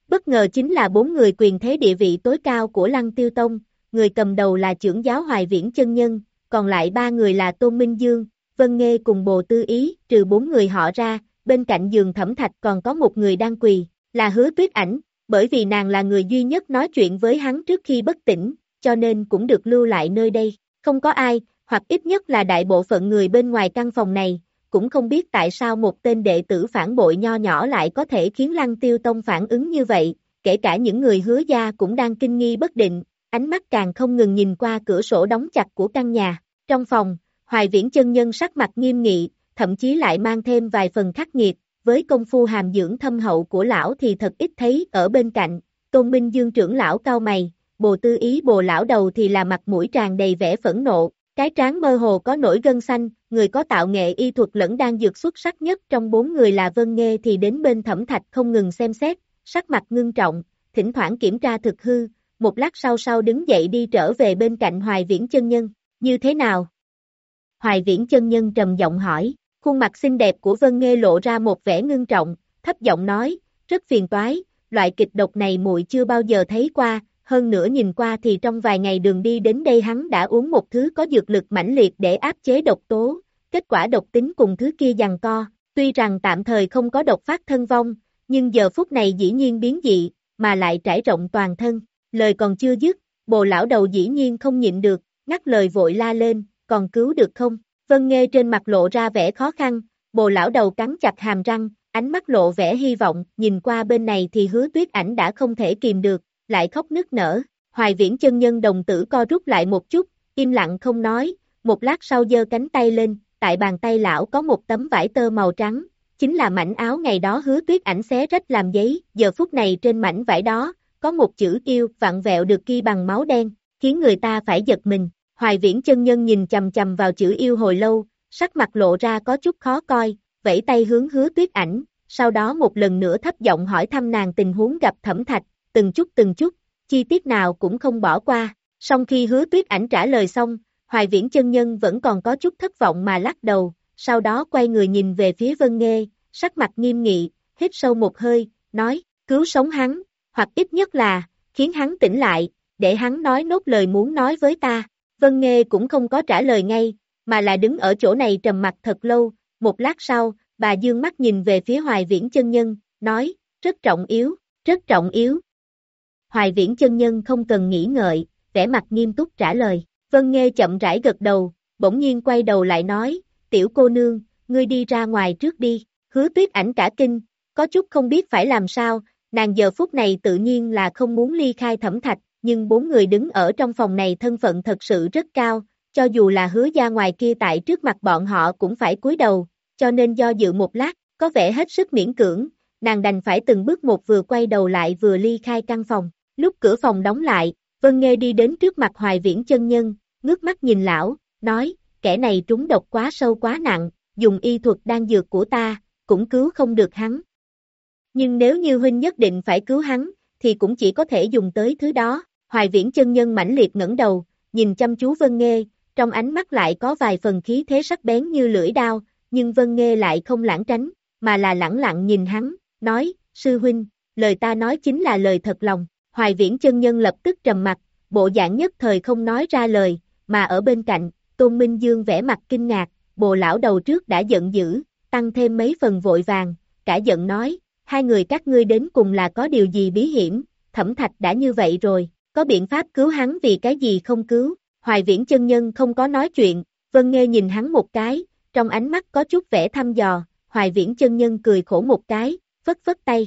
Bất ngờ chính là bốn người quyền thế địa vị tối cao của Lăng Tiêu Tông, người cầm đầu là trưởng giáo Hoài Viễn chân nhân, còn lại ba người là Tôn Minh Dương, Vân Nghê cùng Bồ Tư Ý, trừ bốn người họ ra, bên cạnh giường Thẩm Thạch còn có một người đang quỳ, là Hứa Tuyết Ảnh, bởi vì nàng là người duy nhất nói chuyện với hắn trước khi bất tỉnh, cho nên cũng được lưu lại nơi đây, không có ai, hoặc ít nhất là đại bộ phận người bên ngoài căn phòng này, cũng không biết tại sao một tên đệ tử phản bội nho nhỏ lại có thể khiến Lăng Tiêu Tông phản ứng như vậy, kể cả những người Hứa gia cũng đang kinh nghi bất định, ánh mắt càng không ngừng nhìn qua cửa sổ đóng chặt của căn nhà. Trong phòng, Hoài Viễn chân nhân sắc mặt nghiêm nghị, thậm chí lại mang thêm vài phần khắc nghiệt, với công phu hàm dưỡng thâm hậu của lão thì thật ít thấy ở bên cạnh, Tôn Minh Dương trưởng lão cau mày, Bồ Tư Ý Bồ lão đầu thì là mặt mũi tràn đầy vẻ phẫn nộ, cái trán mơ hồ có nổi gân xanh, người có tạo nghệ y thuật lẫn đan dược xuất sắc nhất trong bốn người là Vân Nghê thì đến bên Thẩm Thạch không ngừng xem xét, sắc mặt ngưng trọng, thỉnh thoảng kiểm tra thực hư, một lát sau sau đứng dậy đi trở về bên cạnh Hoài Viễn chân nhân, như thế nào? Hoài Viễn chân nhân trầm giọng hỏi, khuôn mặt xinh đẹp của Vân Nghê lộ ra một vẻ ngưng trọng, thấp giọng nói, rất phiền toái, loại kịch độc này muội chưa bao giờ thấy qua, hơn nữa nhìn qua thì trong vài ngày đường đi đến đây hắn đã uống một thứ có dược lực mãnh liệt để áp chế độc tố, kết quả độc tính cùng thứ kia giằng co, tuy rằng tạm thời không có độc phát thân vong, nhưng giờ phút này dĩ nhiên biến dị, mà lại trải rộng toàn thân, lời còn chưa dứt, Bồ lão đầu dĩ nhiên không nhịn được, ngắt lời vội la lên, còn cứu được không? Vân Nghê trên mặt lộ ra vẻ khó khăn, Bồ lão đầu cắn chặt hàm răng, ánh mắt lộ vẻ hy vọng, nhìn qua bên này thì Hứa Tuyết Ảnh đã không thể kìm được, lại khóc nức nở, Hoài Viễn chân nhân đồng tử co rút lại một chút, im lặng không nói, một lát sau giơ cánh tay lên, tại bàn tay lão có một tấm vải tơ màu trắng, chính là mảnh áo ngày đó Hứa Tuyết Ảnh xé rách làm giấy, giờ phút này trên mảnh vải đó, có một chữ yêu vặn vẹo được ghi bằng máu đen, khiến người ta phải giật mình. Hoài Viễn chân nhân nhìn chầm chầm vào chữ yêu hồi lâu, sắc mặt lộ ra có chút khó coi, vẫy tay hướng Hứa Tuyết Ảnh, sau đó một lần nữa thấp giọng hỏi thăm nàng tình huống gặp Thẩm Thạch, từng chút từng chút, chi tiết nào cũng không bỏ qua. Song khi Hứa Tuyết Ảnh trả lời xong, Hoài Viễn chân nhân vẫn còn có chút thất vọng mà lắc đầu, sau đó quay người nhìn về phía Vân Nghê, sắc mặt nghiêm nghị, hít sâu một hơi, nói, cứu sống hắn, hoặc ít nhất là, khiến hắn tỉnh lại, để hắn nói nốt lời muốn nói với ta. Vân Nghê cũng không có trả lời ngay, mà là đứng ở chỗ này trầm mặt thật lâu, một lát sau, bà dương mắt nhìn về phía Hoài Viễn chân nhân, nói, rất trọng yếu, rất trọng yếu. Hoài Viễn chân nhân không cần nghĩ ngợi, vẻ mặt nghiêm túc trả lời, Vân Nghê chậm rãi gật đầu, bỗng nhiên quay đầu lại nói, tiểu cô nương, ngươi đi ra ngoài trước đi, Hứa Tuyết Ảnh cả kinh, có chút không biết phải làm sao, nàng giờ phút này tự nhiên là không muốn ly khai Thẩm Thạch, nhưng bốn người đứng ở trong phòng này thân phận thật sự rất cao, cho dù là Hứa gia ngoài kia tại trước mặt bọn họ cũng phải cúi đầu, cho nên do dự một lát, có vẻ hết sức miễn cưỡng, nàng đành phải từng bước một vừa quay đầu lại vừa ly khai căn phòng. Lúc cửa phòng đóng lại, Vân Nghê đi đến trước mặt Hoài Viễn chân nhân, ngước mắt nhìn lão, nói, kẻ này trúng độc quá sâu quá nặng, dùng y thuật đan dược của ta, cũng cứu không được hắn. Nhưng nếu như huynh nhất định phải cứu hắn, thì cũng chỉ có thể dùng tới thứ đó. Hoài Viễn chân nhân mãnh liệt ngẩng đầu, nhìn chăm chú Vân Nghê, trong ánh mắt lại có vài phần khí thế sắc bén như lưỡi đao, nhưng Vân Nghê lại không lãng tránh, mà là lẳng lặng nhìn hắn, nói, sư huynh, lời ta nói chính là lời thật lòng. Hoài Viễn chân nhân lập tức trầm mặt, bộ dạng nhất thời không nói ra lời, mà ở bên cạnh, Tôn Minh Dương vẻ mặt kinh ngạc, Bồ lão đầu trước đã giận dữ, tăng thêm mấy phần vội vàng, cả giận nói, hai người các ngươi đến cùng là có điều gì bí hiểm, Thẩm Thạch đã như vậy rồi, có biện pháp cứu hắn vì cái gì không cứu. Hoài Viễn chân nhân không có nói chuyện, Vân Nghê nhìn hắn một cái, trong ánh mắt có chút vẻ thăm dò, Hoài Viễn chân nhân cười khổ một cái, phất phất tay.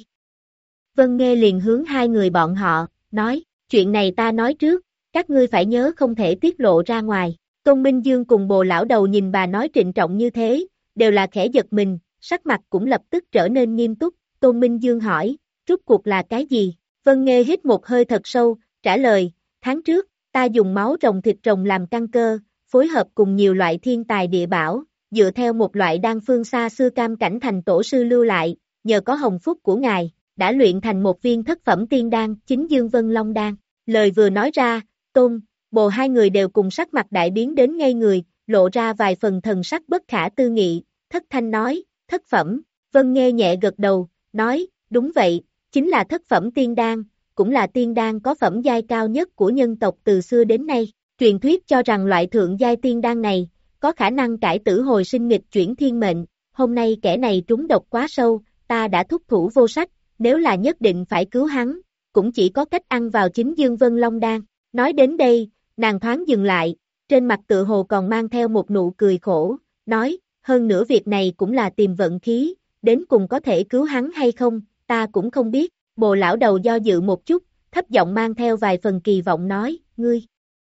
Vân Nghê liền hướng hai người bọn họ, nói, chuyện này ta nói trước, các ngươi phải nhớ không thể tiết lộ ra ngoài. Tôn Minh Dương cùng Bồ lão đầu nhìn bà nói trịnh trọng như thế, đều là khẽ giật mình, sắc mặt cũng lập tức trở nên nghiêm túc. Tôn Minh Dương hỏi, rốt cuộc là cái gì? Vân Nghê hít một hơi thật sâu, trả lời, tháng trước, ta dùng máu rồng thịt rồng làm căn cơ, phối hợp cùng nhiều loại thiên tài địa bảo, dựa theo một loại đan phương xa xưa cam cảnh thành tổ sư lưu lại, nhờ có hồng phúc của ngài, đã luyện thành một viên thất phẩm tiên đan, chính Dương Vân Long đan. Lời vừa nói ra, Tôn, Bồ hai người đều cùng sắc mặt đại biến đến ngây người, lộ ra vài phần thần sắc bất khả tư nghị, thất thanh nói, thất phẩm. Vân Nghê nhẹ gật đầu, nói, đúng vậy, chính là thất phẩm tiên đan, cũng là tiên đan có phẩm giai cao nhất của nhân tộc từ xưa đến nay. Truyền thuyết cho rằng loại thượng giai tiên đan này, có khả năng cải tử hồi sinh nghịch chuyển thiên mệnh, hôm nay kẻ này trúng độc quá sâu, ta đã thúc thủ vô sách, nếu là nhất định phải cứu hắn, cũng chỉ có cách ăn vào chính Dương Vân Long đan. Nói đến đây, nàng thoáng dừng lại, trên mặt tựa hồ còn mang theo một nụ cười khổ, nói, hơn nữa việc này cũng là tìm vận khí, đến cùng có thể cứu hắn hay không, ta cũng không biết. Bồ lão đầu do dự một chút, thấp giọng mang theo vài phần kỳ vọng nói, ngươi,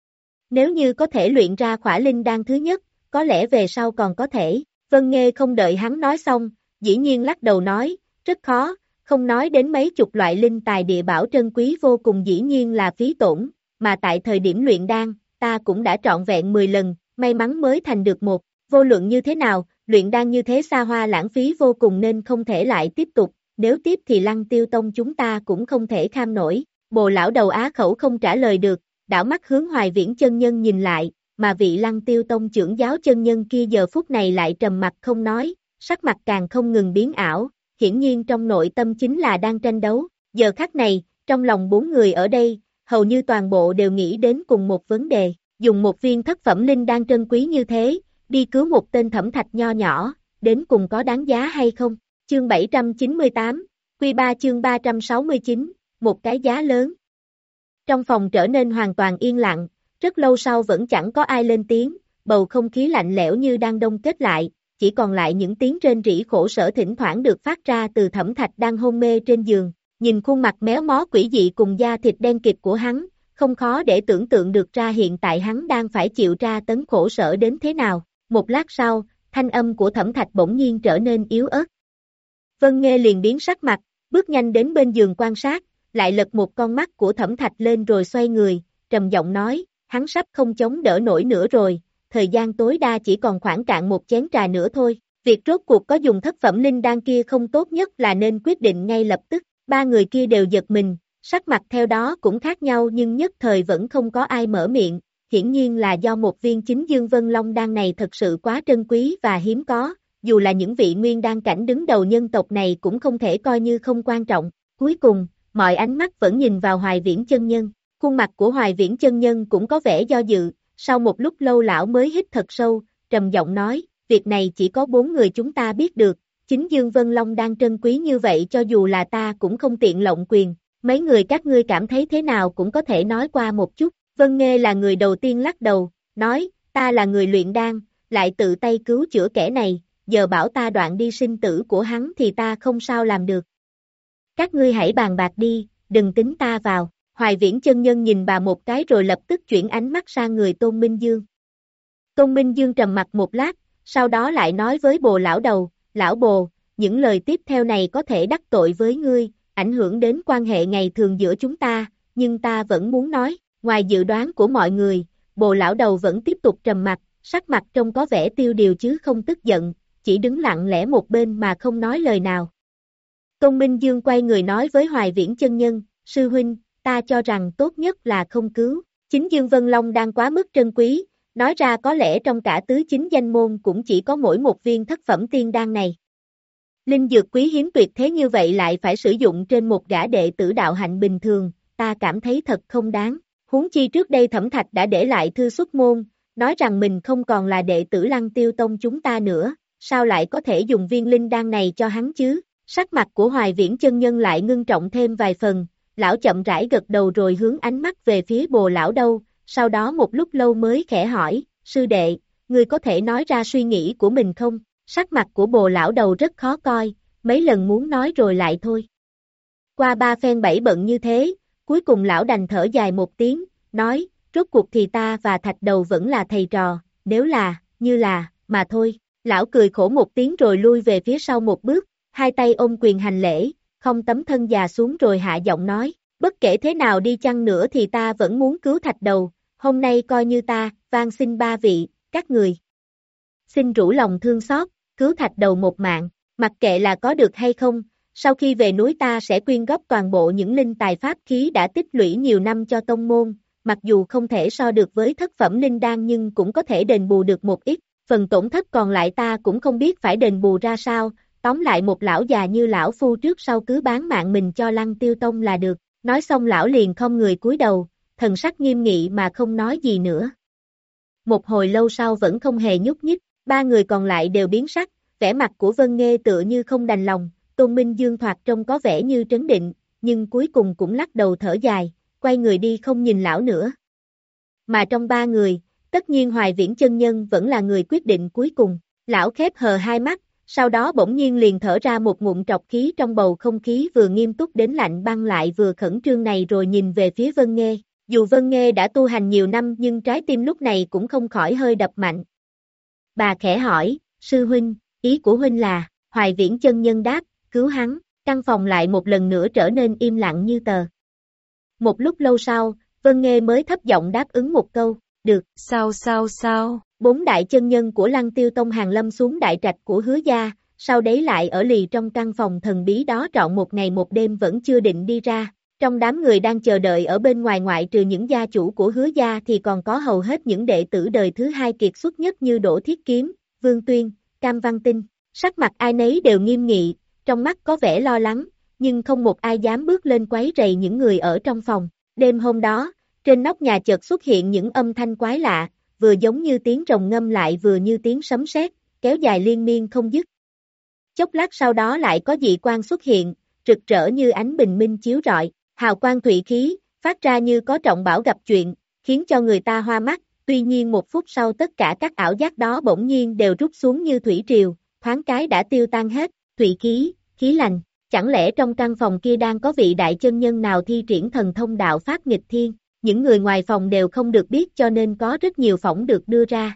nếu như có thể luyện ra khỏa linh đan thứ nhất, có lẽ về sau còn có thể. Vân Nghê không đợi hắn nói xong, dĩ nhiên lắc đầu nói, rất khó, không nói đến mấy chục loại linh tài địa bảo trân quý vô cùng dĩ nhiên là phí tổn, mà tại thời điểm luyện đan, ta cũng đã trọn vẹn mười lần, may mắn mới thành được một. Vô luận như thế nào, luyện đan như thế xa hoa lãng phí vô cùng nên không thể lại tiếp tục, nếu tiếp thì Lăng Tiêu Tông chúng ta cũng không thể kham nổi. Bồ lão đầu á khẩu không trả lời được, đảo mắt hướng Hoài Viễn chân nhân nhìn lại, mà vị Lăng Tiêu Tông trưởng giáo chân nhân kia giờ phút này lại trầm mặt không nói, sắc mặt càng không ngừng biến ảo, hiển nhiên trong nội tâm chính là đang tranh đấu. Giờ khắc này, trong lòng bốn người ở đây, hầu như toàn bộ đều nghĩ đến cùng một vấn đề, dùng một viên thất phẩm linh đan trân quý như thế, đi cứu một tên Thẩm Thạch nho nhỏ, đến cùng có đáng giá hay không? Chương bảy trăm chín mươi tám, Quy ba chương ba trăm sáu mươi chín, một cái giá lớn. Trong phòng trở nên hoàn toàn yên lặng, rất lâu sau vẫn chẳng có ai lên tiếng, bầu không khí lạnh lẽo như đang đông kết lại, chỉ còn lại những tiếng rên rỉ khổ sở thỉnh thoảng được phát ra từ Thẩm Thạch đang hôn mê trên giường. Nhìn khuôn mặt méo mó quỷ dị cùng da thịt đen kịt của hắn, không khó để tưởng tượng được ra hiện tại hắn đang phải chịu tra tấn khổ sở đến thế nào. Một lát sau, thanh âm của Thẩm Thạch bỗng nhiên trở nên yếu ớt. Vân Nghê liền biến sắc mặt, bước nhanh đến bên giường quan sát, lại lật một con mắt của Thẩm Thạch lên rồi xoay người, trầm giọng nói, hắn sắp không chống đỡ nổi nữa rồi, thời gian tối đa chỉ còn khoảng cạn một chén trà nữa thôi. Việc rốt cuộc có dùng thất phẩm linh đan kia không tốt nhất là nên quyết định ngay lập tức. Ba người kia đều giật mình, sắc mặt theo đó cũng khác nhau nhưng nhất thời vẫn không có ai mở miệng, hiển nhiên là do một viên chính Dương Vân Long đan này thật sự quá trân quý và hiếm có, dù là những vị nguyên đan cảnh đứng đầu nhân tộc này cũng không thể coi như không quan trọng. Cuối cùng, mọi ánh mắt vẫn nhìn vào Hoài Viễn chân nhân, khuôn mặt của Hoài Viễn chân nhân cũng có vẻ do dự, sau một lúc lâu lão mới hít thật sâu, trầm giọng nói, việc này chỉ có bốn người chúng ta biết được. Chính Dương Vân Long đang trân quý như vậy cho dù là ta cũng không tiện lộng quyền, mấy người các ngươi cảm thấy thế nào cũng có thể nói qua một chút. Vân Nghê là người đầu tiên lắc đầu, nói, ta là người luyện đan, lại tự tay cứu chữa kẻ này, giờ bảo ta đoạn đi sinh tử của hắn thì ta không sao làm được. Các ngươi hãy bàn bạc đi, đừng tính ta vào. Hoài Viễn chân nhân nhìn bà một cái rồi lập tức chuyển ánh mắt sang người Tôn Minh Dương. Tôn Minh Dương trầm mặt một lát, sau đó lại nói với Bồ lão đầu, lão Bồ, những lời tiếp theo này có thể đắc tội với ngươi, ảnh hưởng đến quan hệ ngày thường giữa chúng ta, nhưng ta vẫn muốn nói. Ngoài dự đoán của mọi người, Bồ lão đầu vẫn tiếp tục trầm mặt, sắc mặt trông có vẻ tiêu điều chứ không tức giận, chỉ đứng lặng lẽ một bên mà không nói lời nào. Tôn Minh Dương quay người nói với Hoài Viễn chân nhân, sư huynh, ta cho rằng tốt nhất là không cứu, chính Dương Vân Long đang quá mức trân quý, nói ra có lẽ trong cả tứ chính danh môn cũng chỉ có mỗi một viên thất phẩm tiên đan này. Linh dược quý hiếm tuyệt thế như vậy lại phải sử dụng trên một gã đệ tử đạo hạnh bình thường, ta cảm thấy thật không đáng. Huống chi trước đây Thẩm Thạch đã để lại thư xuất môn, nói rằng mình không còn là đệ tử Lăng Tiêu Tông chúng ta nữa, sao lại có thể dùng viên linh đan này cho hắn chứ? Sắc mặt của Hoài Viễn chân nhân lại ngưng trọng thêm vài phần, lão chậm rãi gật đầu rồi hướng ánh mắt về phía Bồ lão đâu, sau đó một lúc lâu mới khẽ hỏi, sư đệ, ngươi có thể nói ra suy nghĩ của mình không? Sắc mặt của Bồ lão đầu rất khó coi, mấy lần muốn nói rồi lại thôi. Qua ba phen bảy bận như thế, cuối cùng lão đành thở dài một tiếng, nói, rốt cuộc thì ta và Thạch đầu vẫn là thầy trò, nếu là, như là, mà thôi. Lão cười khổ một tiếng rồi lui về phía sau một bước, hai tay ôm quyền hành lễ, không tấm thân già xuống rồi hạ giọng nói, bất kể thế nào đi chăng nữa thì ta vẫn muốn cứu Thạch đầu, hôm nay coi như ta, van xin ba vị, các người. Xin rủ lòng thương xót, cứu Thạch đầu một mạng, mặc kệ là có được hay không, sau khi về núi ta sẽ quyên góp toàn bộ những linh tài pháp khí đã tích lũy nhiều năm cho tông môn, mặc dù không thể so được với thất phẩm linh đan nhưng cũng có thể đền bù được một ít, phần tổn thất còn lại ta cũng không biết phải đền bù ra sao, tóm lại một lão già như lão phu trước sau cứ bán mạng mình cho Lăng Tiêu Tông là được, nói xong lão liền không người cúi đầu, thần sắc nghiêm nghị mà không nói gì nữa. Một hồi lâu sau vẫn không hề nhúc nhích, ba người còn lại đều biến sắc, vẻ mặt của Vân Nghê tựa như không đành lòng, Tôn Minh Dương thoạt trông có vẻ như trấn định, nhưng cuối cùng cũng lắc đầu thở dài, quay người đi không nhìn lão nữa. Mà trong ba người, tất nhiên Hoài Viễn chân nhân vẫn là người quyết định cuối cùng, lão khép hờ hai mắt, sau đó bỗng nhiên liền thở ra một ngụm trọc khí trong bầu không khí vừa nghiêm túc đến lạnh băng lại vừa khẩn trương này rồi nhìn về phía Vân Nghê. Dù Vân Nghê đã tu hành nhiều năm nhưng trái tim lúc này cũng không khỏi hơi đập mạnh. Bà khẽ hỏi, sư huynh, ý của huynh là, Hoài Viễn chân nhân đáp, cứu hắn, căn phòng lại một lần nữa trở nên im lặng như tờ. Một lúc lâu sau, Vân Nghê mới thấp giọng đáp ứng một câu, được,
sao sao sao,
bốn đại chân nhân của Lăng Tiêu Tông hàng lâm xuống đại trạch của Hứa gia, sau đấy lại ở lì trong căn phòng thần bí đó trọn một ngày một đêm vẫn chưa định đi ra. Trong đám người đang chờ đợi ở bên ngoài ngoại trừ những gia chủ của Hứa gia thì còn có hầu hết những đệ tử đời thứ hai kiệt xuất nhất như Đỗ Thiết Kiếm, Vương Tuyên, Cam Văn Tinh, sắc mặt ai nấy đều nghiêm nghị, trong mắt có vẻ lo lắng, nhưng không một ai dám bước lên quấy rầy những người ở trong phòng. Đêm hôm đó, trên nóc nhà chợt xuất hiện những âm thanh quái lạ, vừa giống như tiếng rồng ngâm lại vừa như tiếng sấm sét, kéo dài liên miên không dứt. Chốc lát sau đó lại có dị quang xuất hiện, rực rỡ như ánh bình minh chiếu rọi, hào quang thủy khí, phát ra như có trọng bảo gặp chuyện, khiến cho người ta hoa mắt, tuy nhiên một phút sau tất cả các ảo giác đó bỗng nhiên đều rút xuống như thủy triều, thoáng cái đã tiêu tan hết, thủy khí, khí lành, chẳng lẽ trong căn phòng kia đang có vị đại chân nhân nào thi triển thần thông đạo pháp nghịch thiên, những người ngoài phòng đều không được biết cho nên có rất nhiều phỏng được đưa ra.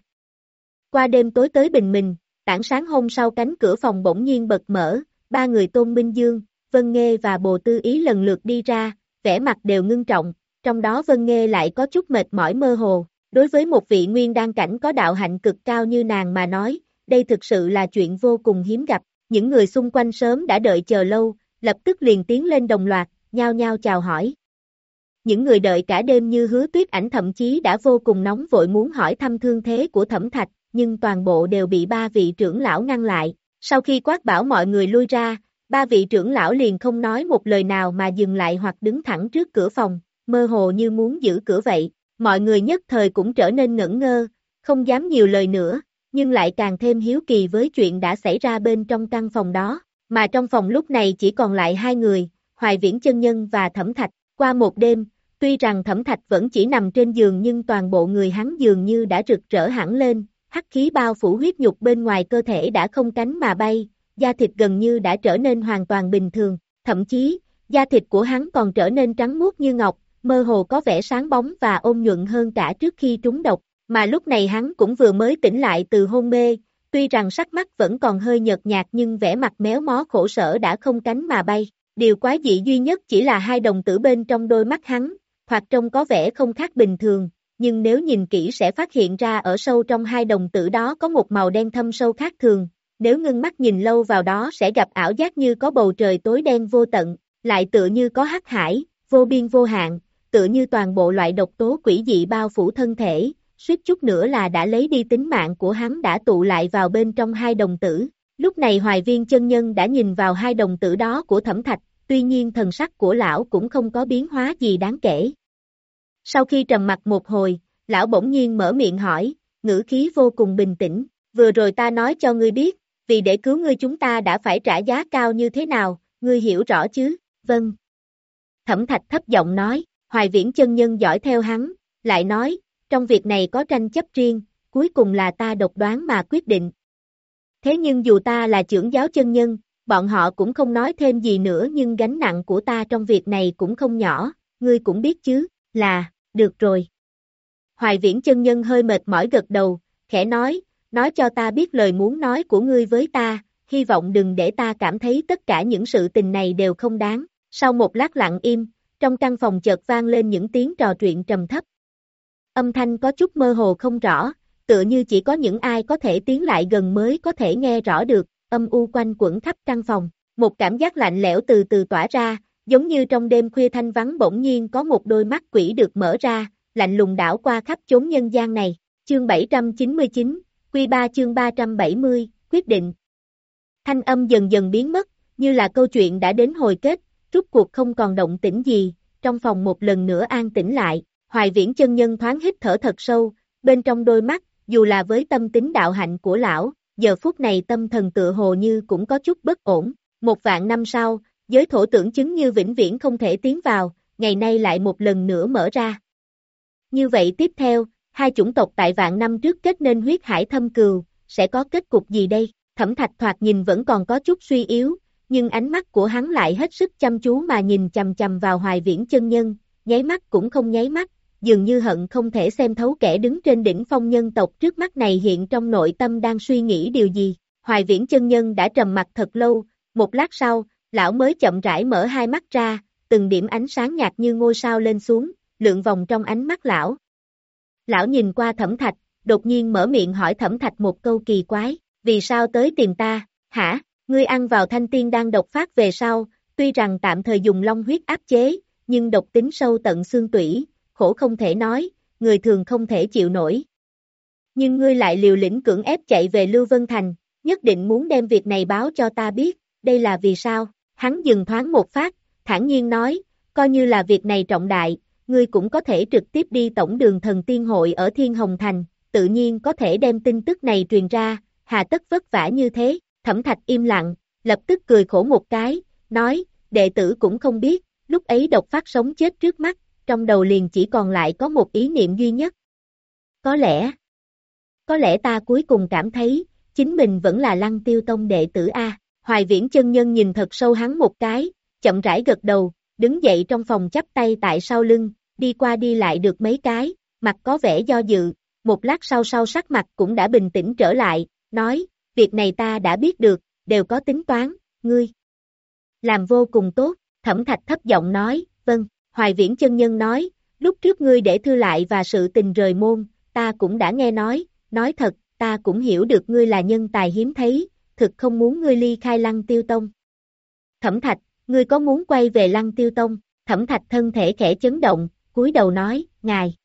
Qua đêm tối tới bình minh, tảng sáng hôm sau cánh cửa phòng bỗng nhiên bật mở, ba người Tôn Minh Dương, Vân Nghê và Bồ Tư Ý lần lượt đi ra, vẻ mặt đều ngưng trọng, trong đó Vân Nghê lại có chút mệt mỏi mơ hồ, đối với một vị nguyên đan cảnh có đạo hạnh cực cao như nàng mà nói, đây thực sự là chuyện vô cùng hiếm gặp, những người xung quanh sớm đã đợi chờ lâu, lập tức liền tiến lên đồng loạt, nhao nhao chào hỏi. Những người đợi cả đêm như Hứa Tuyết Ảnh thậm chí đã vô cùng nóng vội muốn hỏi thăm thương thế của Thẩm Thạch, nhưng toàn bộ đều bị ba vị trưởng lão ngăn lại, sau khi quát bảo mọi người lui ra, ba vị trưởng lão liền không nói một lời nào mà dừng lại hoặc đứng thẳng trước cửa phòng, mơ hồ như muốn giữ cửa vậy, mọi người nhất thời cũng trở nên ngẩn ngơ, không dám nhiều lời nữa, nhưng lại càng thêm hiếu kỳ với chuyện đã xảy ra bên trong căn phòng đó, mà trong phòng lúc này chỉ còn lại hai người, Hoài Viễn chân nhân và Thẩm Thạch, qua một đêm, tuy rằng Thẩm Thạch vẫn chỉ nằm trên giường nhưng toàn bộ người hắn dường như đã rực rỡ hẳn lên, hắc khí bao phủ huyết nhục bên ngoài cơ thể đã không cánh mà bay, da thịt gần như đã trở nên hoàn toàn bình thường, thậm chí, da thịt của hắn còn trở nên trắng muốt như ngọc, mơ hồ có vẻ sáng bóng và ôn nhuận hơn cả trước khi trúng độc, mà lúc này hắn cũng vừa mới tỉnh lại từ hôn mê, tuy rằng sắc mắt vẫn còn hơi nhợt nhạt nhưng vẻ mặt méo mó khổ sở đã không cánh mà bay, điều quái dị duy nhất chỉ là hai đồng tử bên trong đôi mắt hắn, hoặc trông có vẻ không khác bình thường, nhưng nếu nhìn kỹ sẽ phát hiện ra ở sâu trong hai đồng tử đó có một màu đen thâm sâu khác thường, nếu ngưng mắt nhìn lâu vào đó sẽ gặp ảo giác như có bầu trời tối đen vô tận, lại tựa như có hắc hải, vô biên vô hạn, tựa như toàn bộ loại độc tố quỷ dị bao phủ thân thể, suýt chút nữa là đã lấy đi tính mạng của hắn đã tụ lại vào bên trong hai đồng tử. Lúc này Hoài Viên chân nhân đã nhìn vào hai đồng tử đó của Thẩm Thạch, tuy nhiên thần sắc của lão cũng không có biến hóa gì đáng kể. Sau khi trầm mặc một hồi, lão bỗng nhiên mở miệng hỏi, ngữ khí vô cùng bình tĩnh, vừa rồi ta nói cho ngươi biết, vì để cứu ngươi chúng ta đã phải trả giá cao như thế nào, ngươi hiểu rõ chứ? Vâng. Thẩm Thạch thấp giọng nói, Hoài Viễn chân nhân dõi theo hắn, lại nói, trong việc này có tranh chấp riêng, cuối cùng là ta độc đoán mà quyết định. Thế nhưng dù ta là trưởng giáo chân nhân, bọn họ cũng không nói thêm gì nữa nhưng gánh nặng của ta trong việc này cũng không nhỏ, ngươi cũng biết chứ, là, được rồi. Hoài Viễn chân nhân hơi mệt mỏi gật đầu, khẽ nói, nói cho ta biết lời muốn nói của ngươi với ta, hy vọng đừng để ta cảm thấy tất cả những sự tình này đều không đáng. Sau một lát lặng im, trong căn phòng chợt vang lên những tiếng trò chuyện trầm thấp. Âm thanh có chút mơ hồ không rõ, tựa như chỉ có những ai có thể tiến lại gần mới có thể nghe rõ được, âm u quanh quẩn khắp căn phòng. Một cảm giác lạnh lẽo từ từ tỏa ra, giống như trong đêm khuya thanh vắng bỗng nhiên có một đôi mắt quỷ được mở ra, lạnh lùng đảo qua khắp chốn nhân gian này. Chương bảy trăm chín mươi chín, Quy ba chương ba trăm bảy mươi, quyết định. Thanh âm dần dần biến mất, như là câu chuyện đã đến hồi kết, rút cuộc không còn động tĩnh gì, trong phòng một lần nữa an tĩnh lại, Hoài Viễn chân nhân thoáng hít thở thật sâu, bên trong đôi mắt, dù là với tâm tính đạo hạnh của lão, giờ phút này tâm thần tựa hồ như cũng có chút bất ổn, một vạn năm sau, giới thổ tưởng chứng như vĩnh viễn không thể tiến vào, ngày nay lại một lần nữa mở ra. Như vậy tiếp theo, hai chủng tộc tại vạn năm trước kết nên huyết hải thâm cừu, sẽ có kết cục gì đây? Thẩm Thạch thoạt nhìn vẫn còn có chút suy yếu, nhưng ánh mắt của hắn lại hết sức chăm chú mà nhìn chầm chầm vào Hoài Viễn chân nhân, nháy mắt cũng không nháy mắt, dường như hận không thể xem thấu kẻ đứng trên đỉnh phong nhân tộc trước mắt này hiện trong nội tâm đang suy nghĩ điều gì. Hoài Viễn chân nhân đã trầm mặt thật lâu, một lát sau, lão mới chậm rãi mở hai mắt ra, từng điểm ánh sáng nhạt như ngôi sao lên xuống, lượn vòng trong ánh mắt lão. Lão nhìn qua Thẩm Thạch, đột nhiên mở miệng hỏi Thẩm Thạch một câu kỳ quái, vì sao tới tìm ta, hả, ngươi ăn vào thanh tiên đan độc phát về sau, tuy rằng tạm thời dùng long huyết áp chế, nhưng độc tính sâu tận xương tủy, khổ không thể nói, người thường không thể chịu nổi. Nhưng ngươi lại liều lĩnh cưỡng ép chạy về Lưu Vân Thành, nhất định muốn đem việc này báo cho ta biết, đây là vì sao? Hắn dừng thoáng một phát, thản nhiên nói, coi như là việc này trọng đại, ngươi cũng có thể trực tiếp đi tổng đường thần tiên hội ở Thiên Hồng Thành, tự nhiên có thể đem tin tức này truyền ra, hà tất vất vả như thế. Thẩm Thạch im lặng, lập tức cười khổ một cái, nói, đệ tử cũng không biết, lúc ấy độc phát sống chết trước mắt, trong đầu liền chỉ còn lại có một ý niệm duy nhất. Có lẽ, có lẽ ta cuối cùng cảm thấy, chính mình vẫn là Lăng Tiêu Tông đệ tử A. Hoài Viễn chân nhân nhìn thật sâu hắn một cái, chậm rãi gật đầu, đứng dậy trong phòng chắp tay tại sau lưng, đi qua đi lại được mấy cái, mặt có vẻ do dự, một lát sau sau sắc mặt cũng đã bình tĩnh trở lại, nói, việc này ta đã biết được, đều có tính toán, ngươi làm vô cùng tốt. Thẩm Thạch thấp giọng nói, vâng. Hoài Viễn chân nhân nói, lúc trước ngươi để thư lại và sự tình rời môn, ta cũng đã nghe nói, nói thật, ta cũng hiểu được ngươi là nhân tài hiếm thấy, thực không muốn ngươi ly khai Lăng Tiêu Tông. Thẩm Thạch, ngươi có muốn quay về Lăng Tiêu Tông? Thẩm Thạch thân thể khẽ chấn động, cúi đầu nói, ngài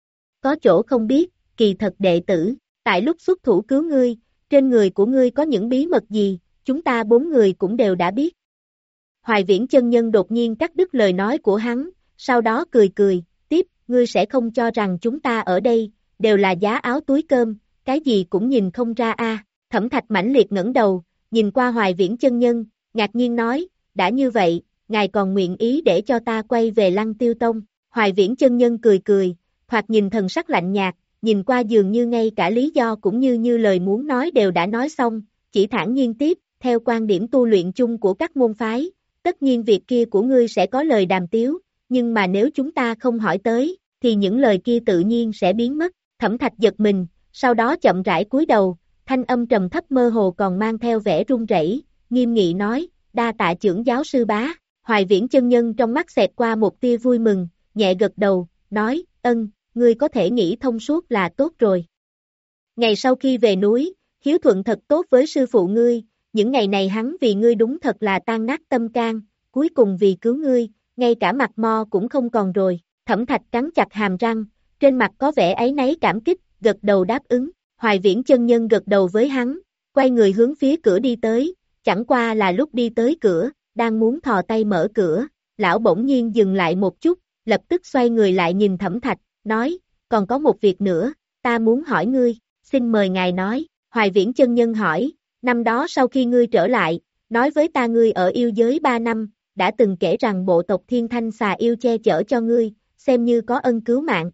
có chỗ không biết, kỳ thật đệ tử, tại lúc xuất thủ cứu ngươi, trên người của ngươi có những bí mật gì, chúng ta bốn người cũng đều đã biết. Hoài Viễn chân nhân đột nhiên cắt đứt lời nói của hắn, sau đó cười cười, tiếp, ngươi sẽ không cho rằng chúng ta ở đây, đều là giá áo túi cơm, cái gì cũng nhìn không ra a. À. Thẩm Thạch mãnh liệt ngẩng đầu, nhìn qua Hoài Viễn chân nhân, ngạc nhiên nói, đã như vậy, ngài còn nguyện ý để cho ta quay về Lăng Tiêu Tông. Hoài Viễn chân nhân cười cười, thoạt nhìn thần sắc lạnh nhạt, nhìn qua dường như ngay cả lý do cũng như như lời muốn nói đều đã nói xong, chỉ thản nhiên tiếp, theo quan điểm tu luyện chung của các môn phái, tất nhiên việc kia của ngươi sẽ có lời đàm tiếu, nhưng mà nếu chúng ta không hỏi tới, thì những lời kia tự nhiên sẽ biến mất. Thẩm Thạch giật mình, sau đó chậm rãi cúi đầu, thanh âm trầm thấp mơ hồ còn mang theo vẻ run rẩy, nghiêm nghị nói, đa tạ trưởng giáo sư bá. Hoài Viễn chân nhân trong mắt xẹt qua một tia vui mừng, nhẹ gật đầu, nói, ân, ngươi có thể nghĩ thông suốt là tốt rồi. Ngày sau khi về núi, hiếu thuận thật tốt với sư phụ ngươi, những ngày này hắn vì ngươi đúng thật là tan nát tâm can, cuối cùng vì cứu ngươi, ngay cả mặt mo cũng không còn rồi. Thẩm Thạch cắn chặt hàm răng, trên mặt có vẻ áy náy cảm kích, gật đầu đáp ứng. Hoài Viễn chân nhân gật đầu với hắn, quay người hướng phía cửa đi tới, chẳng qua là lúc đi tới cửa, đang muốn thò tay mở cửa, lão bỗng nhiên dừng lại một chút, lập tức xoay người lại nhìn Thẩm Thạch, nói, còn có một việc nữa, ta muốn hỏi ngươi, xin mời ngài nói. Hoài Viễn chân nhân hỏi, năm đó sau khi ngươi trở lại, nói với ta ngươi ở yêu giới ba năm, đã từng kể rằng bộ tộc Thiên Thanh Xà Yêu che chở cho ngươi, xem như có ân cứu mạng.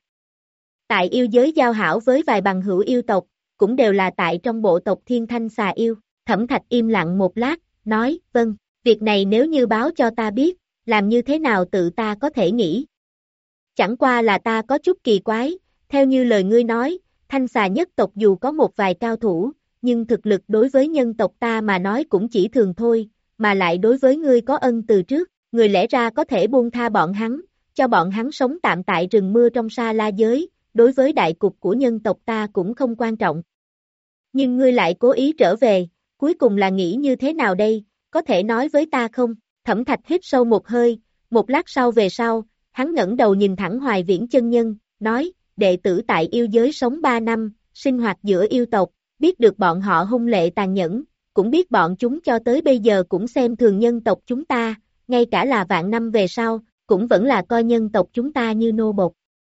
Tại yêu giới giao hảo với vài bằng hữu yêu tộc, cũng đều là tại trong bộ tộc Thiên Thanh Xà Yêu. Thẩm Thạch im lặng một lát, nói, vâng, việc này nếu như báo cho ta biết, làm như thế nào tự ta có thể nghĩ. Chẳng qua là ta có chút kỳ quái, theo như lời ngươi nói, Thanh Xà nhất tộc dù có một vài cao thủ, nhưng thực lực đối với nhân tộc ta mà nói cũng chỉ thường thôi, mà lại đối với ngươi có ân từ trước, người lẽ ra có thể buông tha bọn hắn, cho bọn hắn sống tạm tại rừng mưa trong sa la giới, đối với đại cục của nhân tộc ta cũng không quan trọng. Nhưng ngươi lại cố ý trở về, cuối cùng là nghĩ như thế nào đây, có thể nói với ta không? Thẩm Thạch hít sâu một hơi, một lát sau về sau, hắn ngẩng đầu nhìn thẳng Hoài Viễn chân nhân, nói, đệ tử tại yêu giới sống ba năm, sinh hoạt giữa yêu tộc, biết được bọn họ hung lệ tàn nhẫn, cũng biết bọn chúng cho tới bây giờ cũng xem thường nhân tộc chúng ta, ngay cả là vạn năm về sau, cũng vẫn là coi nhân tộc chúng ta như nô bộc.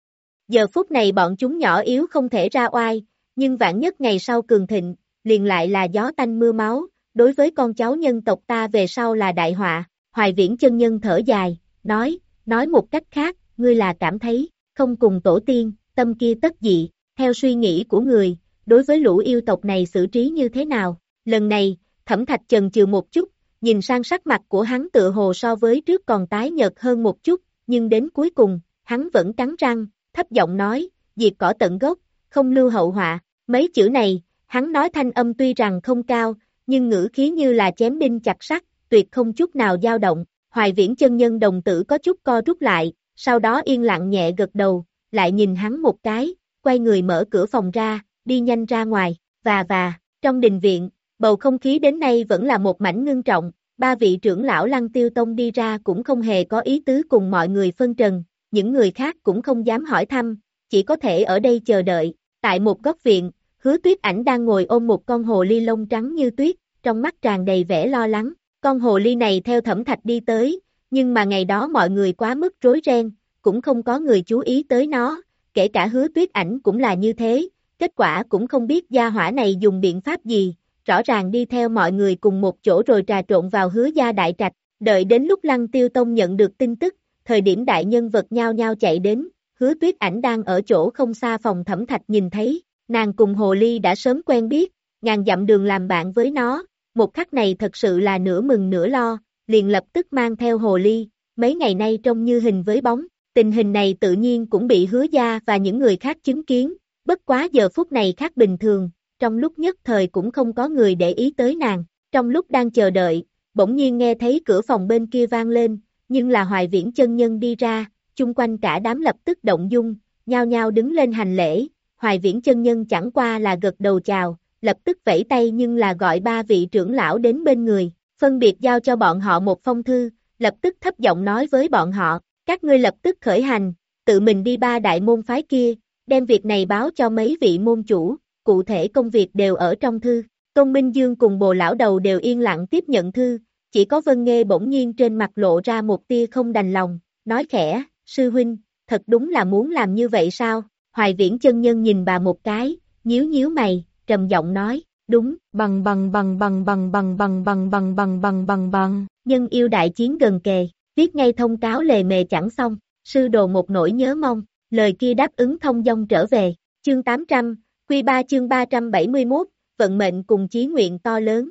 Giờ phút này bọn chúng nhỏ yếu không thể ra oai, nhưng vạn nhất ngày sau cường thịnh, liền lại là gió tanh mưa máu, đối với con cháu nhân tộc ta về sau là đại họa. Hoài Viễn chân nhân thở dài, nói, nói một cách khác, ngươi là cảm thấy, không cùng tổ tiên, tâm kia tất dị, theo suy nghĩ của người, đối với lũ yêu tộc này xử trí như thế nào. Lần này, Thẩm Thạch chần chừ một chút, nhìn sang sắc mặt của hắn tựa hồ so với trước còn tái nhợt hơn một chút, nhưng đến cuối cùng, hắn vẫn cắn răng, thấp giọng nói, diệt cỏ tận gốc, không lưu hậu họa. Mấy chữ này, hắn nói thanh âm tuy rằng không cao, nhưng ngữ khí như là chém đinh chặt sắt, tuyệt không chút nào dao động. Hoài Viễn chân nhân đồng tử có chút co rút lại, sau đó yên lặng nhẹ gật đầu, lại nhìn hắn một cái, quay người mở cửa phòng ra, đi nhanh ra ngoài, và và, trong đình viện, bầu không khí đến nay vẫn là một mảnh ngưng trọng, ba vị trưởng lão Lăng Tiêu Tông đi ra cũng không hề có ý tứ cùng mọi người phân trần, những người khác cũng không dám hỏi thăm, chỉ có thể ở đây chờ đợi. Tại một góc viện, Hứa Tuyết Ảnh đang ngồi ôm một con hồ ly lông trắng như tuyết, trong mắt tràn đầy vẻ lo lắng. Con hồ ly này theo Thẩm Thạch đi tới, nhưng mà ngày đó mọi người quá mức rối ren, cũng không có người chú ý tới nó, kể cả Hứa Tuyết Ảnh cũng là như thế, kết quả cũng không biết gia hỏa này dùng biện pháp gì, rõ ràng đi theo mọi người cùng một chỗ rồi trà trộn vào Hứa gia đại trạch. Đợi đến lúc Lăng Tiêu Tông nhận được tin tức, thời điểm đại nhân vật nhao nhao chạy đến, Hứa Tuyết Ảnh đang ở chỗ không xa phòng Thẩm Thạch nhìn thấy, nàng cùng hồ ly đã sớm quen biết, ngàn dặm đường làm bạn với nó, một khắc này thật sự là nửa mừng nửa lo, liền lập tức mang theo hồ ly, mấy ngày nay trông như hình với bóng. Tình hình này tự nhiên cũng bị Hứa gia và những người khác chứng kiến, bất quá giờ phút này khác bình thường, trong lúc nhất thời cũng không có người để ý tới nàng. Trong lúc đang chờ đợi, bỗng nhiên nghe thấy cửa phòng bên kia vang lên, nhưng là Hoài Viễn chân nhân đi ra, chung quanh cả đám lập tức động dung, nhao nhao đứng lên hành lễ. Hoài Viễn chân nhân chẳng qua là gật đầu chào, lập tức vẫy tay nhưng là gọi ba vị trưởng lão đến bên người, phân biệt giao cho bọn họ một phong thư, lập tức thấp giọng nói với bọn họ, các ngươi lập tức khởi hành, tự mình đi ba đại môn phái kia, đem việc này báo cho mấy vị môn chủ, cụ thể công việc đều ở trong thư. Công Minh Dương cùng Bồ lão đầu đều yên lặng tiếp nhận thư, chỉ có Vân Nghê bỗng nhiên trên mặt lộ ra một tia không đành lòng, nói khẽ, sư huynh, thật đúng là muốn làm như vậy sao? Hoài Viễn chân nhân nhìn bà một cái, nhíu nhíu mày, trầm giọng nói, đúng, bằng bằng bằng bằng bằng bằng bằng bằng bằng bằng bằng bằng bằng, nhân yêu đại chiến gần kề, viết ngay thông cáo lề mề chẳng xong, sư đồ một nỗi nhớ mong, lời kia đáp ứng thông dong trở về, chương tám trăm, Quy ba chương ba trăm bảy mươi mốt, vận mệnh cùng chí nguyện to lớn.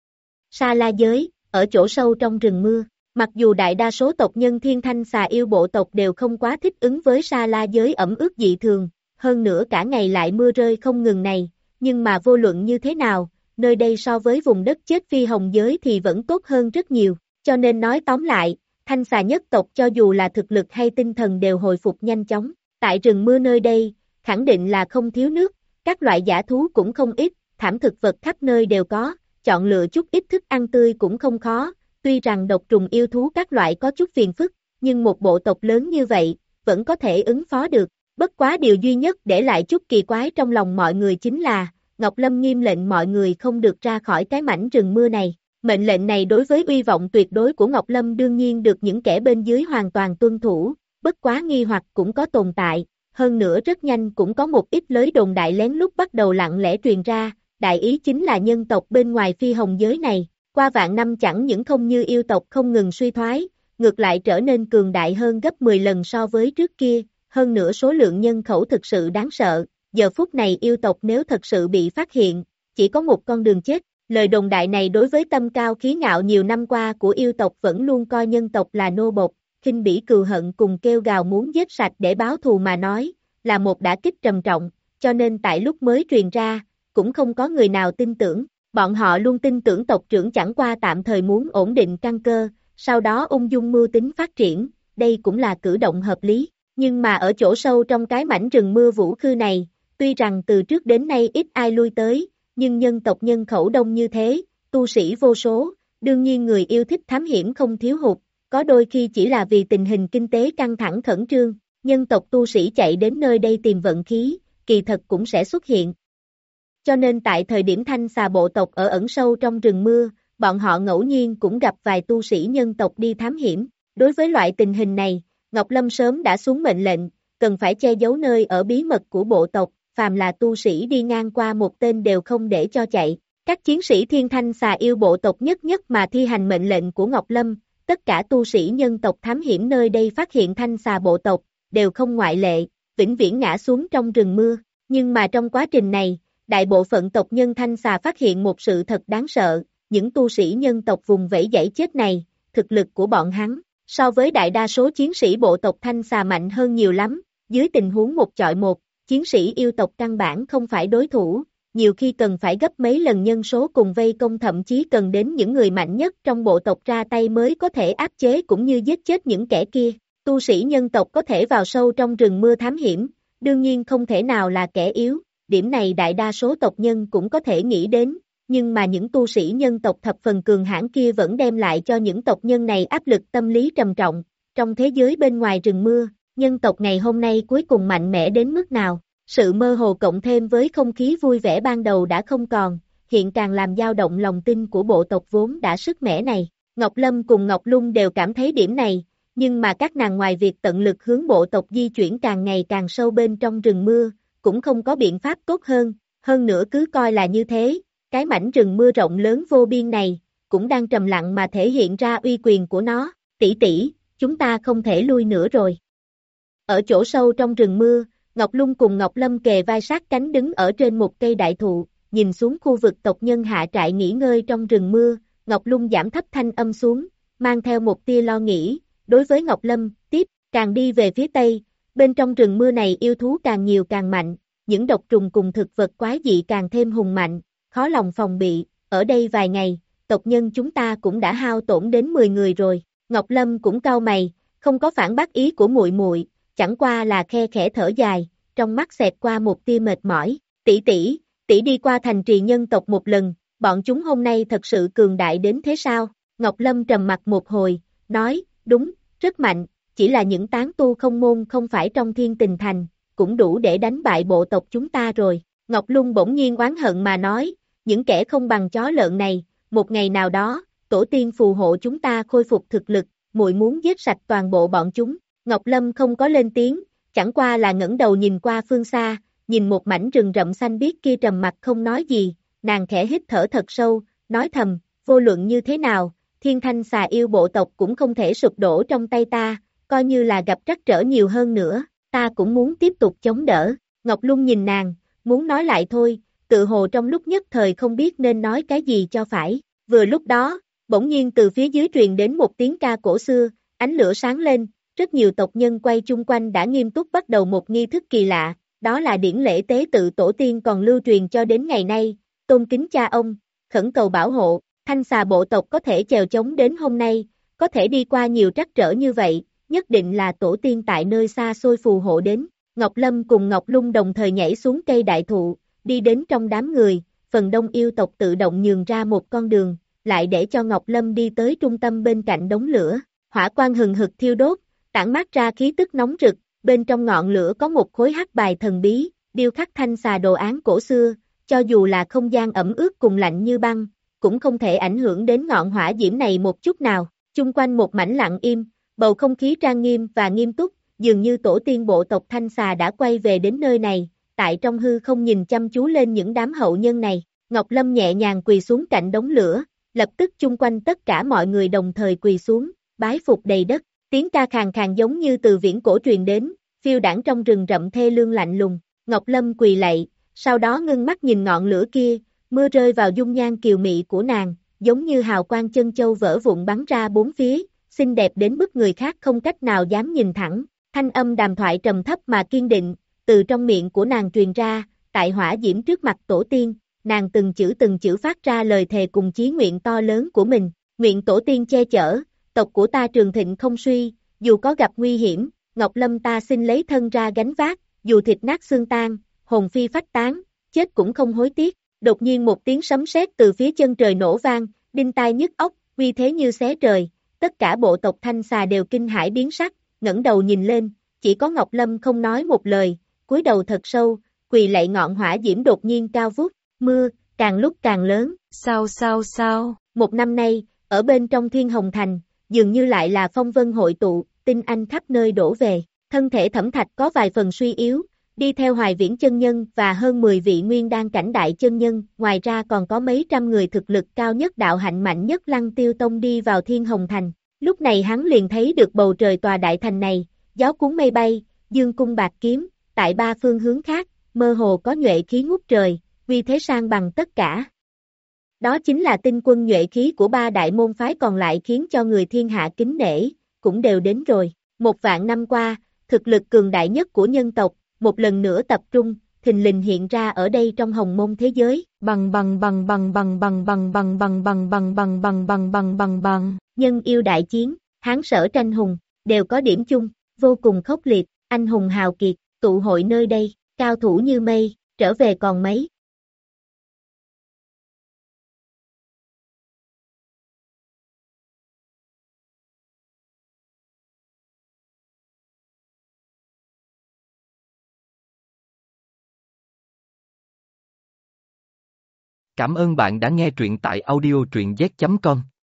Sa La giới, ở chỗ sâu trong rừng mưa, mặc dù đại đa số tộc nhân Thiên Thanh xà yêu bộ tộc đều không quá thích ứng với Sa La giới ẩm ướt dị thường, hơn nữa cả ngày lại mưa rơi không ngừng này, nhưng mà vô luận như thế nào, nơi đây so với vùng đất chết Phi Hồng giới thì vẫn tốt hơn rất nhiều, cho nên nói tóm lại, Thanh xà nhất tộc cho dù là thực lực hay tinh thần đều hồi phục nhanh chóng, tại rừng mưa nơi đây, khẳng định là không thiếu nước, các loại dã thú cũng không ít, thảm thực vật khắp nơi đều có, chọn lựa chút ít thức ăn tươi cũng không khó, tuy rằng độc trùng yêu thú các loại có chút phiền phức, nhưng một bộ tộc lớn như vậy, vẫn có thể ứng phó được. Bất quá điều duy nhất để lại chút kỳ quái trong lòng mọi người chính là, Ngọc Lâm nghiêm lệnh mọi người không được ra khỏi cái mảnh rừng mưa này. Mệnh lệnh này đối với uy vọng tuyệt đối của Ngọc Lâm đương nhiên được những kẻ bên dưới hoàn toàn tuân thủ, bất quá nghi hoặc cũng có tồn tại, hơn nữa rất nhanh cũng có một ít lối đồn đại lén lút bắt đầu lặng lẽ truyền ra, đại ý chính là nhân tộc bên ngoài Phi Hồng giới này, qua vạn năm chẳng những không như yêu tộc không ngừng suy thoái, ngược lại trở nên cường đại hơn gấp mười lần so với trước kia, hơn nữa số lượng nhân khẩu thực sự đáng sợ, giờ phút này yêu tộc nếu thật sự bị phát hiện, chỉ có một con đường chết. Lời đồn đại này đối với tâm cao khí ngạo nhiều năm qua của yêu tộc vẫn luôn coi nhân tộc là nô bộc, khinh bỉ cừu hận cùng kêu gào muốn giết sạch để báo thù mà nói, là một đả kích trầm trọng, cho nên tại lúc mới truyền ra, cũng không có người nào tin tưởng, bọn họ luôn tin tưởng tộc trưởng chẳng qua tạm thời muốn ổn định căn cơ, sau đó ung dung mưu tính phát triển, đây cũng là cử động hợp lý, nhưng mà ở chỗ sâu trong cái mảnh rừng mưa vũ khư này, tuy rằng từ trước đến nay ít ai lui tới, nhưng nhân tộc nhân khẩu đông như thế, tu sĩ vô số, đương nhiên người yêu thích thám hiểm không thiếu hụt, có đôi khi chỉ là vì tình hình kinh tế căng thẳng khẩn trương, nhân tộc tu sĩ chạy đến nơi đây tìm vận khí, kỳ thật cũng sẽ xuất hiện. cho nên tại thời điểm thanh xà bộ tộc ở ẩn sâu trong rừng mưa, bọn họ ngẫu nhiên cũng gặp vài tu sĩ nhân tộc đi thám hiểm. Đối với loại tình hình này, Ngọc Lâm sớm đã xuống mệnh lệnh, cần phải che giấu nơi ở bí mật của bộ tộc, phàm là tu sĩ đi ngang qua một tên đều không để cho chạy. Các chiến sĩ thiên thanh xà yêu bộ tộc nhất nhất mà thi hành mệnh lệnh của Ngọc Lâm, tất cả tu sĩ nhân tộc thám hiểm nơi đây phát hiện thanh xà bộ tộc, đều không ngoại lệ, vĩnh viễn ngã xuống trong rừng mưa. Nhưng mà trong quá trình này, đại bộ phận tộc nhân thanh xà phát hiện một sự thật đáng sợ, những tu sĩ nhân tộc vùng vẫy dãy chết này, thực lực của bọn hắn, so với đại đa số chiến sĩ bộ tộc thanh xà mạnh hơn nhiều lắm, dưới tình huống một chọi một, chiến sĩ yêu tộc căn bản không phải đối thủ, nhiều khi cần phải gấp mấy lần nhân số cùng vây công, thậm chí cần đến những người mạnh nhất trong bộ tộc ra tay mới có thể áp chế cũng như giết chết những kẻ kia. Tu sĩ nhân tộc có thể vào sâu trong rừng mưa thám hiểm, đương nhiên không thể nào là kẻ yếu, điểm này đại đa số tộc nhân cũng có thể nghĩ đến, nhưng mà những tu sĩ nhân tộc thập phần cường hãn kia vẫn đem lại cho những tộc nhân này áp lực tâm lý trầm trọng. Trong thế giới bên ngoài rừng mưa, nhân tộc ngày hôm nay cuối cùng mạnh mẽ đến mức nào? Sự mơ hồ cộng thêm với không khí vui vẻ ban đầu đã không còn, hiện càng làm dao động lòng tin của bộ tộc vốn đã sức mẻ này. Ngọc Lâm cùng Ngọc Lung đều cảm thấy điểm này, nhưng mà các nàng ngoài việc tận lực hướng bộ tộc di chuyển càng ngày càng sâu bên trong rừng mưa, cũng không có biện pháp tốt hơn, hơn nữa cứ coi là như thế, cái mảnh rừng mưa rộng lớn vô biên này, cũng đang trầm lặng mà thể hiện ra uy quyền của nó. Tỷ tỷ, chúng ta không thể lui nữa rồi. Ở chỗ sâu trong rừng mưa, Ngọc Lung cùng Ngọc Lâm kề vai sát cánh đứng ở trên một cây đại thụ, nhìn xuống khu vực tộc nhân hạ trại nghỉ ngơi trong rừng mưa. Ngọc Lung giảm thấp thanh âm xuống, mang theo một tia lo nghĩ, đối với Ngọc Lâm, tiếp, càng đi về phía tây, bên trong rừng mưa này yêu thú càng nhiều càng mạnh, những độc trùng cùng thực vật quái dị càng thêm hùng mạnh, khó lòng phòng bị, ở đây vài ngày, tộc nhân chúng ta cũng đã hao tổn đến mười người rồi. Ngọc Lâm cũng cau mày, không có phản bác ý của muội muội, chẳng qua là khe khẽ thở dài, trong mắt xẹt qua một tia mệt mỏi. Tỷ tỷ, tỷ đi qua thành trì nhân tộc một lần, bọn chúng hôm nay thật sự cường đại đến thế sao? Ngọc Lâm trầm mặt một hồi, nói, đúng, rất mạnh, chỉ là những tán tu không môn không phải trong Thiên Tình Thành, cũng đủ để đánh bại bộ tộc chúng ta rồi. Ngọc Lung bỗng nhiên oán hận mà nói, những kẻ không bằng chó lợn này, một ngày nào đó, tổ tiên phù hộ chúng ta khôi phục thực lực, muội muốn giết sạch toàn bộ bọn chúng. Ngọc Lâm không có lên tiếng, chẳng qua là ngẩng đầu nhìn qua phương xa, nhìn một mảnh rừng rậm xanh biếc kia trầm mặc không nói gì, nàng khẽ hít thở thật sâu, nói thầm, vô luận như thế nào, thiên thanh xà yêu bộ tộc cũng không thể sụp đổ trong tay ta, coi như là gặp trắc trở nhiều hơn nữa, ta cũng muốn tiếp tục chống đỡ. Ngọc Lung nhìn nàng, muốn nói lại thôi, tự hồ trong lúc nhất thời không biết nên nói cái gì cho phải. Vừa lúc đó, bỗng nhiên từ phía dưới truyền đến một tiếng ca cổ xưa, ánh lửa sáng lên, rất nhiều tộc nhân quay chung quanh đã nghiêm túc bắt đầu một nghi thức kỳ lạ, đó là điển lễ tế tự tổ tiên còn lưu truyền cho đến ngày nay, tôn kính cha ông, khẩn cầu bảo hộ. Thanh xà bộ tộc có thể chèo chống đến hôm nay, có thể đi qua nhiều trắc trở như vậy, nhất định là tổ tiên tại nơi xa xôi phù hộ đến. Ngọc Lâm cùng Ngọc Lung đồng thời nhảy xuống cây đại thụ, đi đến trong đám người, phần đông yêu tộc tự động nhường ra một con đường, lại để cho Ngọc Lâm đi tới trung tâm bên cạnh đống lửa. Hỏa quang hừng hực thiêu đốt, tản mát ra khí tức nóng rực, bên trong ngọn lửa có một khối hắc bài thần bí, điêu khắc thanh xà đồ án cổ xưa, cho dù là không gian ẩm ướt cùng lạnh như băng, cũng không thể ảnh hưởng đến ngọn hỏa diễm này một chút nào. Chung quanh một mảnh lặng im, bầu không khí trang nghiêm và nghiêm túc, dường như tổ tiên bộ tộc thanh xà đã quay về đến nơi này, tại trong hư không nhìn chăm chú lên những đám hậu nhân này. Ngọc Lâm nhẹ nhàng quỳ xuống cạnh đống lửa, lập tức chung quanh tất cả mọi người đồng thời quỳ xuống, bái phục đầy đất, tiếng ca khàn khàn giống như từ viễn cổ truyền đến, phiêu đãng trong rừng rậm thê lương lạnh lùng. Ngọc Lâm quỳ lạy, sau đó ngưng mắt nhìn ngọn lửa kia, mưa rơi vào dung nhan kiều mị của nàng, giống như hào quang chân châu vỡ vụn bắn ra bốn phía, xinh đẹp đến mức người khác không cách nào dám nhìn thẳng. Thanh âm đàm thoại trầm thấp mà kiên định, từ trong miệng của nàng truyền ra, tại hỏa diễm trước mặt tổ tiên, nàng từng chữ từng chữ phát ra lời thề cùng chí nguyện to lớn của mình. Nguyện tổ tiên che chở, tộc của ta trường thịnh không suy, dù có gặp nguy hiểm, Ngọc Lâm ta xin lấy thân ra gánh vác, dù thịt nát xương tan, hồn phi phách tán, chết cũng không hối tiếc. Đột nhiên một tiếng sấm sét từ phía chân trời nổ vang, đinh tai nhức óc, uy thế như xé trời, tất cả bộ tộc thanh xà đều kinh hãi biến sắc, ngẩng đầu nhìn lên, chỉ có Ngọc Lâm không nói một lời, cúi đầu thật sâu, quỳ lạy ngọn hỏa diễm đột nhiên cao vút, Mưa, càng lúc càng lớn.
Sao sao sao?
Một năm nay, ở bên trong Thiên Hồng Thành, dường như lại là phong vân hội tụ, tinh anh khắp nơi đổ về. Thân thể Thẩm Thạch có vài phần suy yếu, đi theo Hoài Viễn chân nhân và hơn mười vị nguyên đan cảnh đại chân nhân, ngoài ra còn có mấy trăm người thực lực cao nhất đạo hạnh mạnh nhất Lăng Tiêu Tông đi vào Thiên Hồng Thành. Lúc này hắn liền thấy được bầu trời tòa đại thành này, gió cuốn mây bay, dương cung bạc kiếm, tại ba phương hướng khác, mơ hồ có nhuệ khí ngút trời, vì thế sang bằng tất cả. Đó chính là tinh quân nhuệ khí của ba đại môn phái còn lại khiến cho người thiên hạ kính nể, cũng đều đến rồi. Một vạn năm qua, thực lực cường đại nhất của nhân tộc, một lần nữa tập trung, thình lình hiện ra ở đây trong hồng môn thế giới.
Bằng bằng bằng bằng bằng bằng bằng bằng bằng bằng bằng bằng bằng bằng bằng bằng bằng.
Nhân yêu đại chiến, Hán Sở tranh hùng, đều có điểm chung, vô cùng khốc liệt, anh hùng hào kiệt, tụ hội nơi đây, cao thủ như mây, trở về còn mấy.
Cảm ơn bạn đã nghe truyện tại audio truyện z chấm com.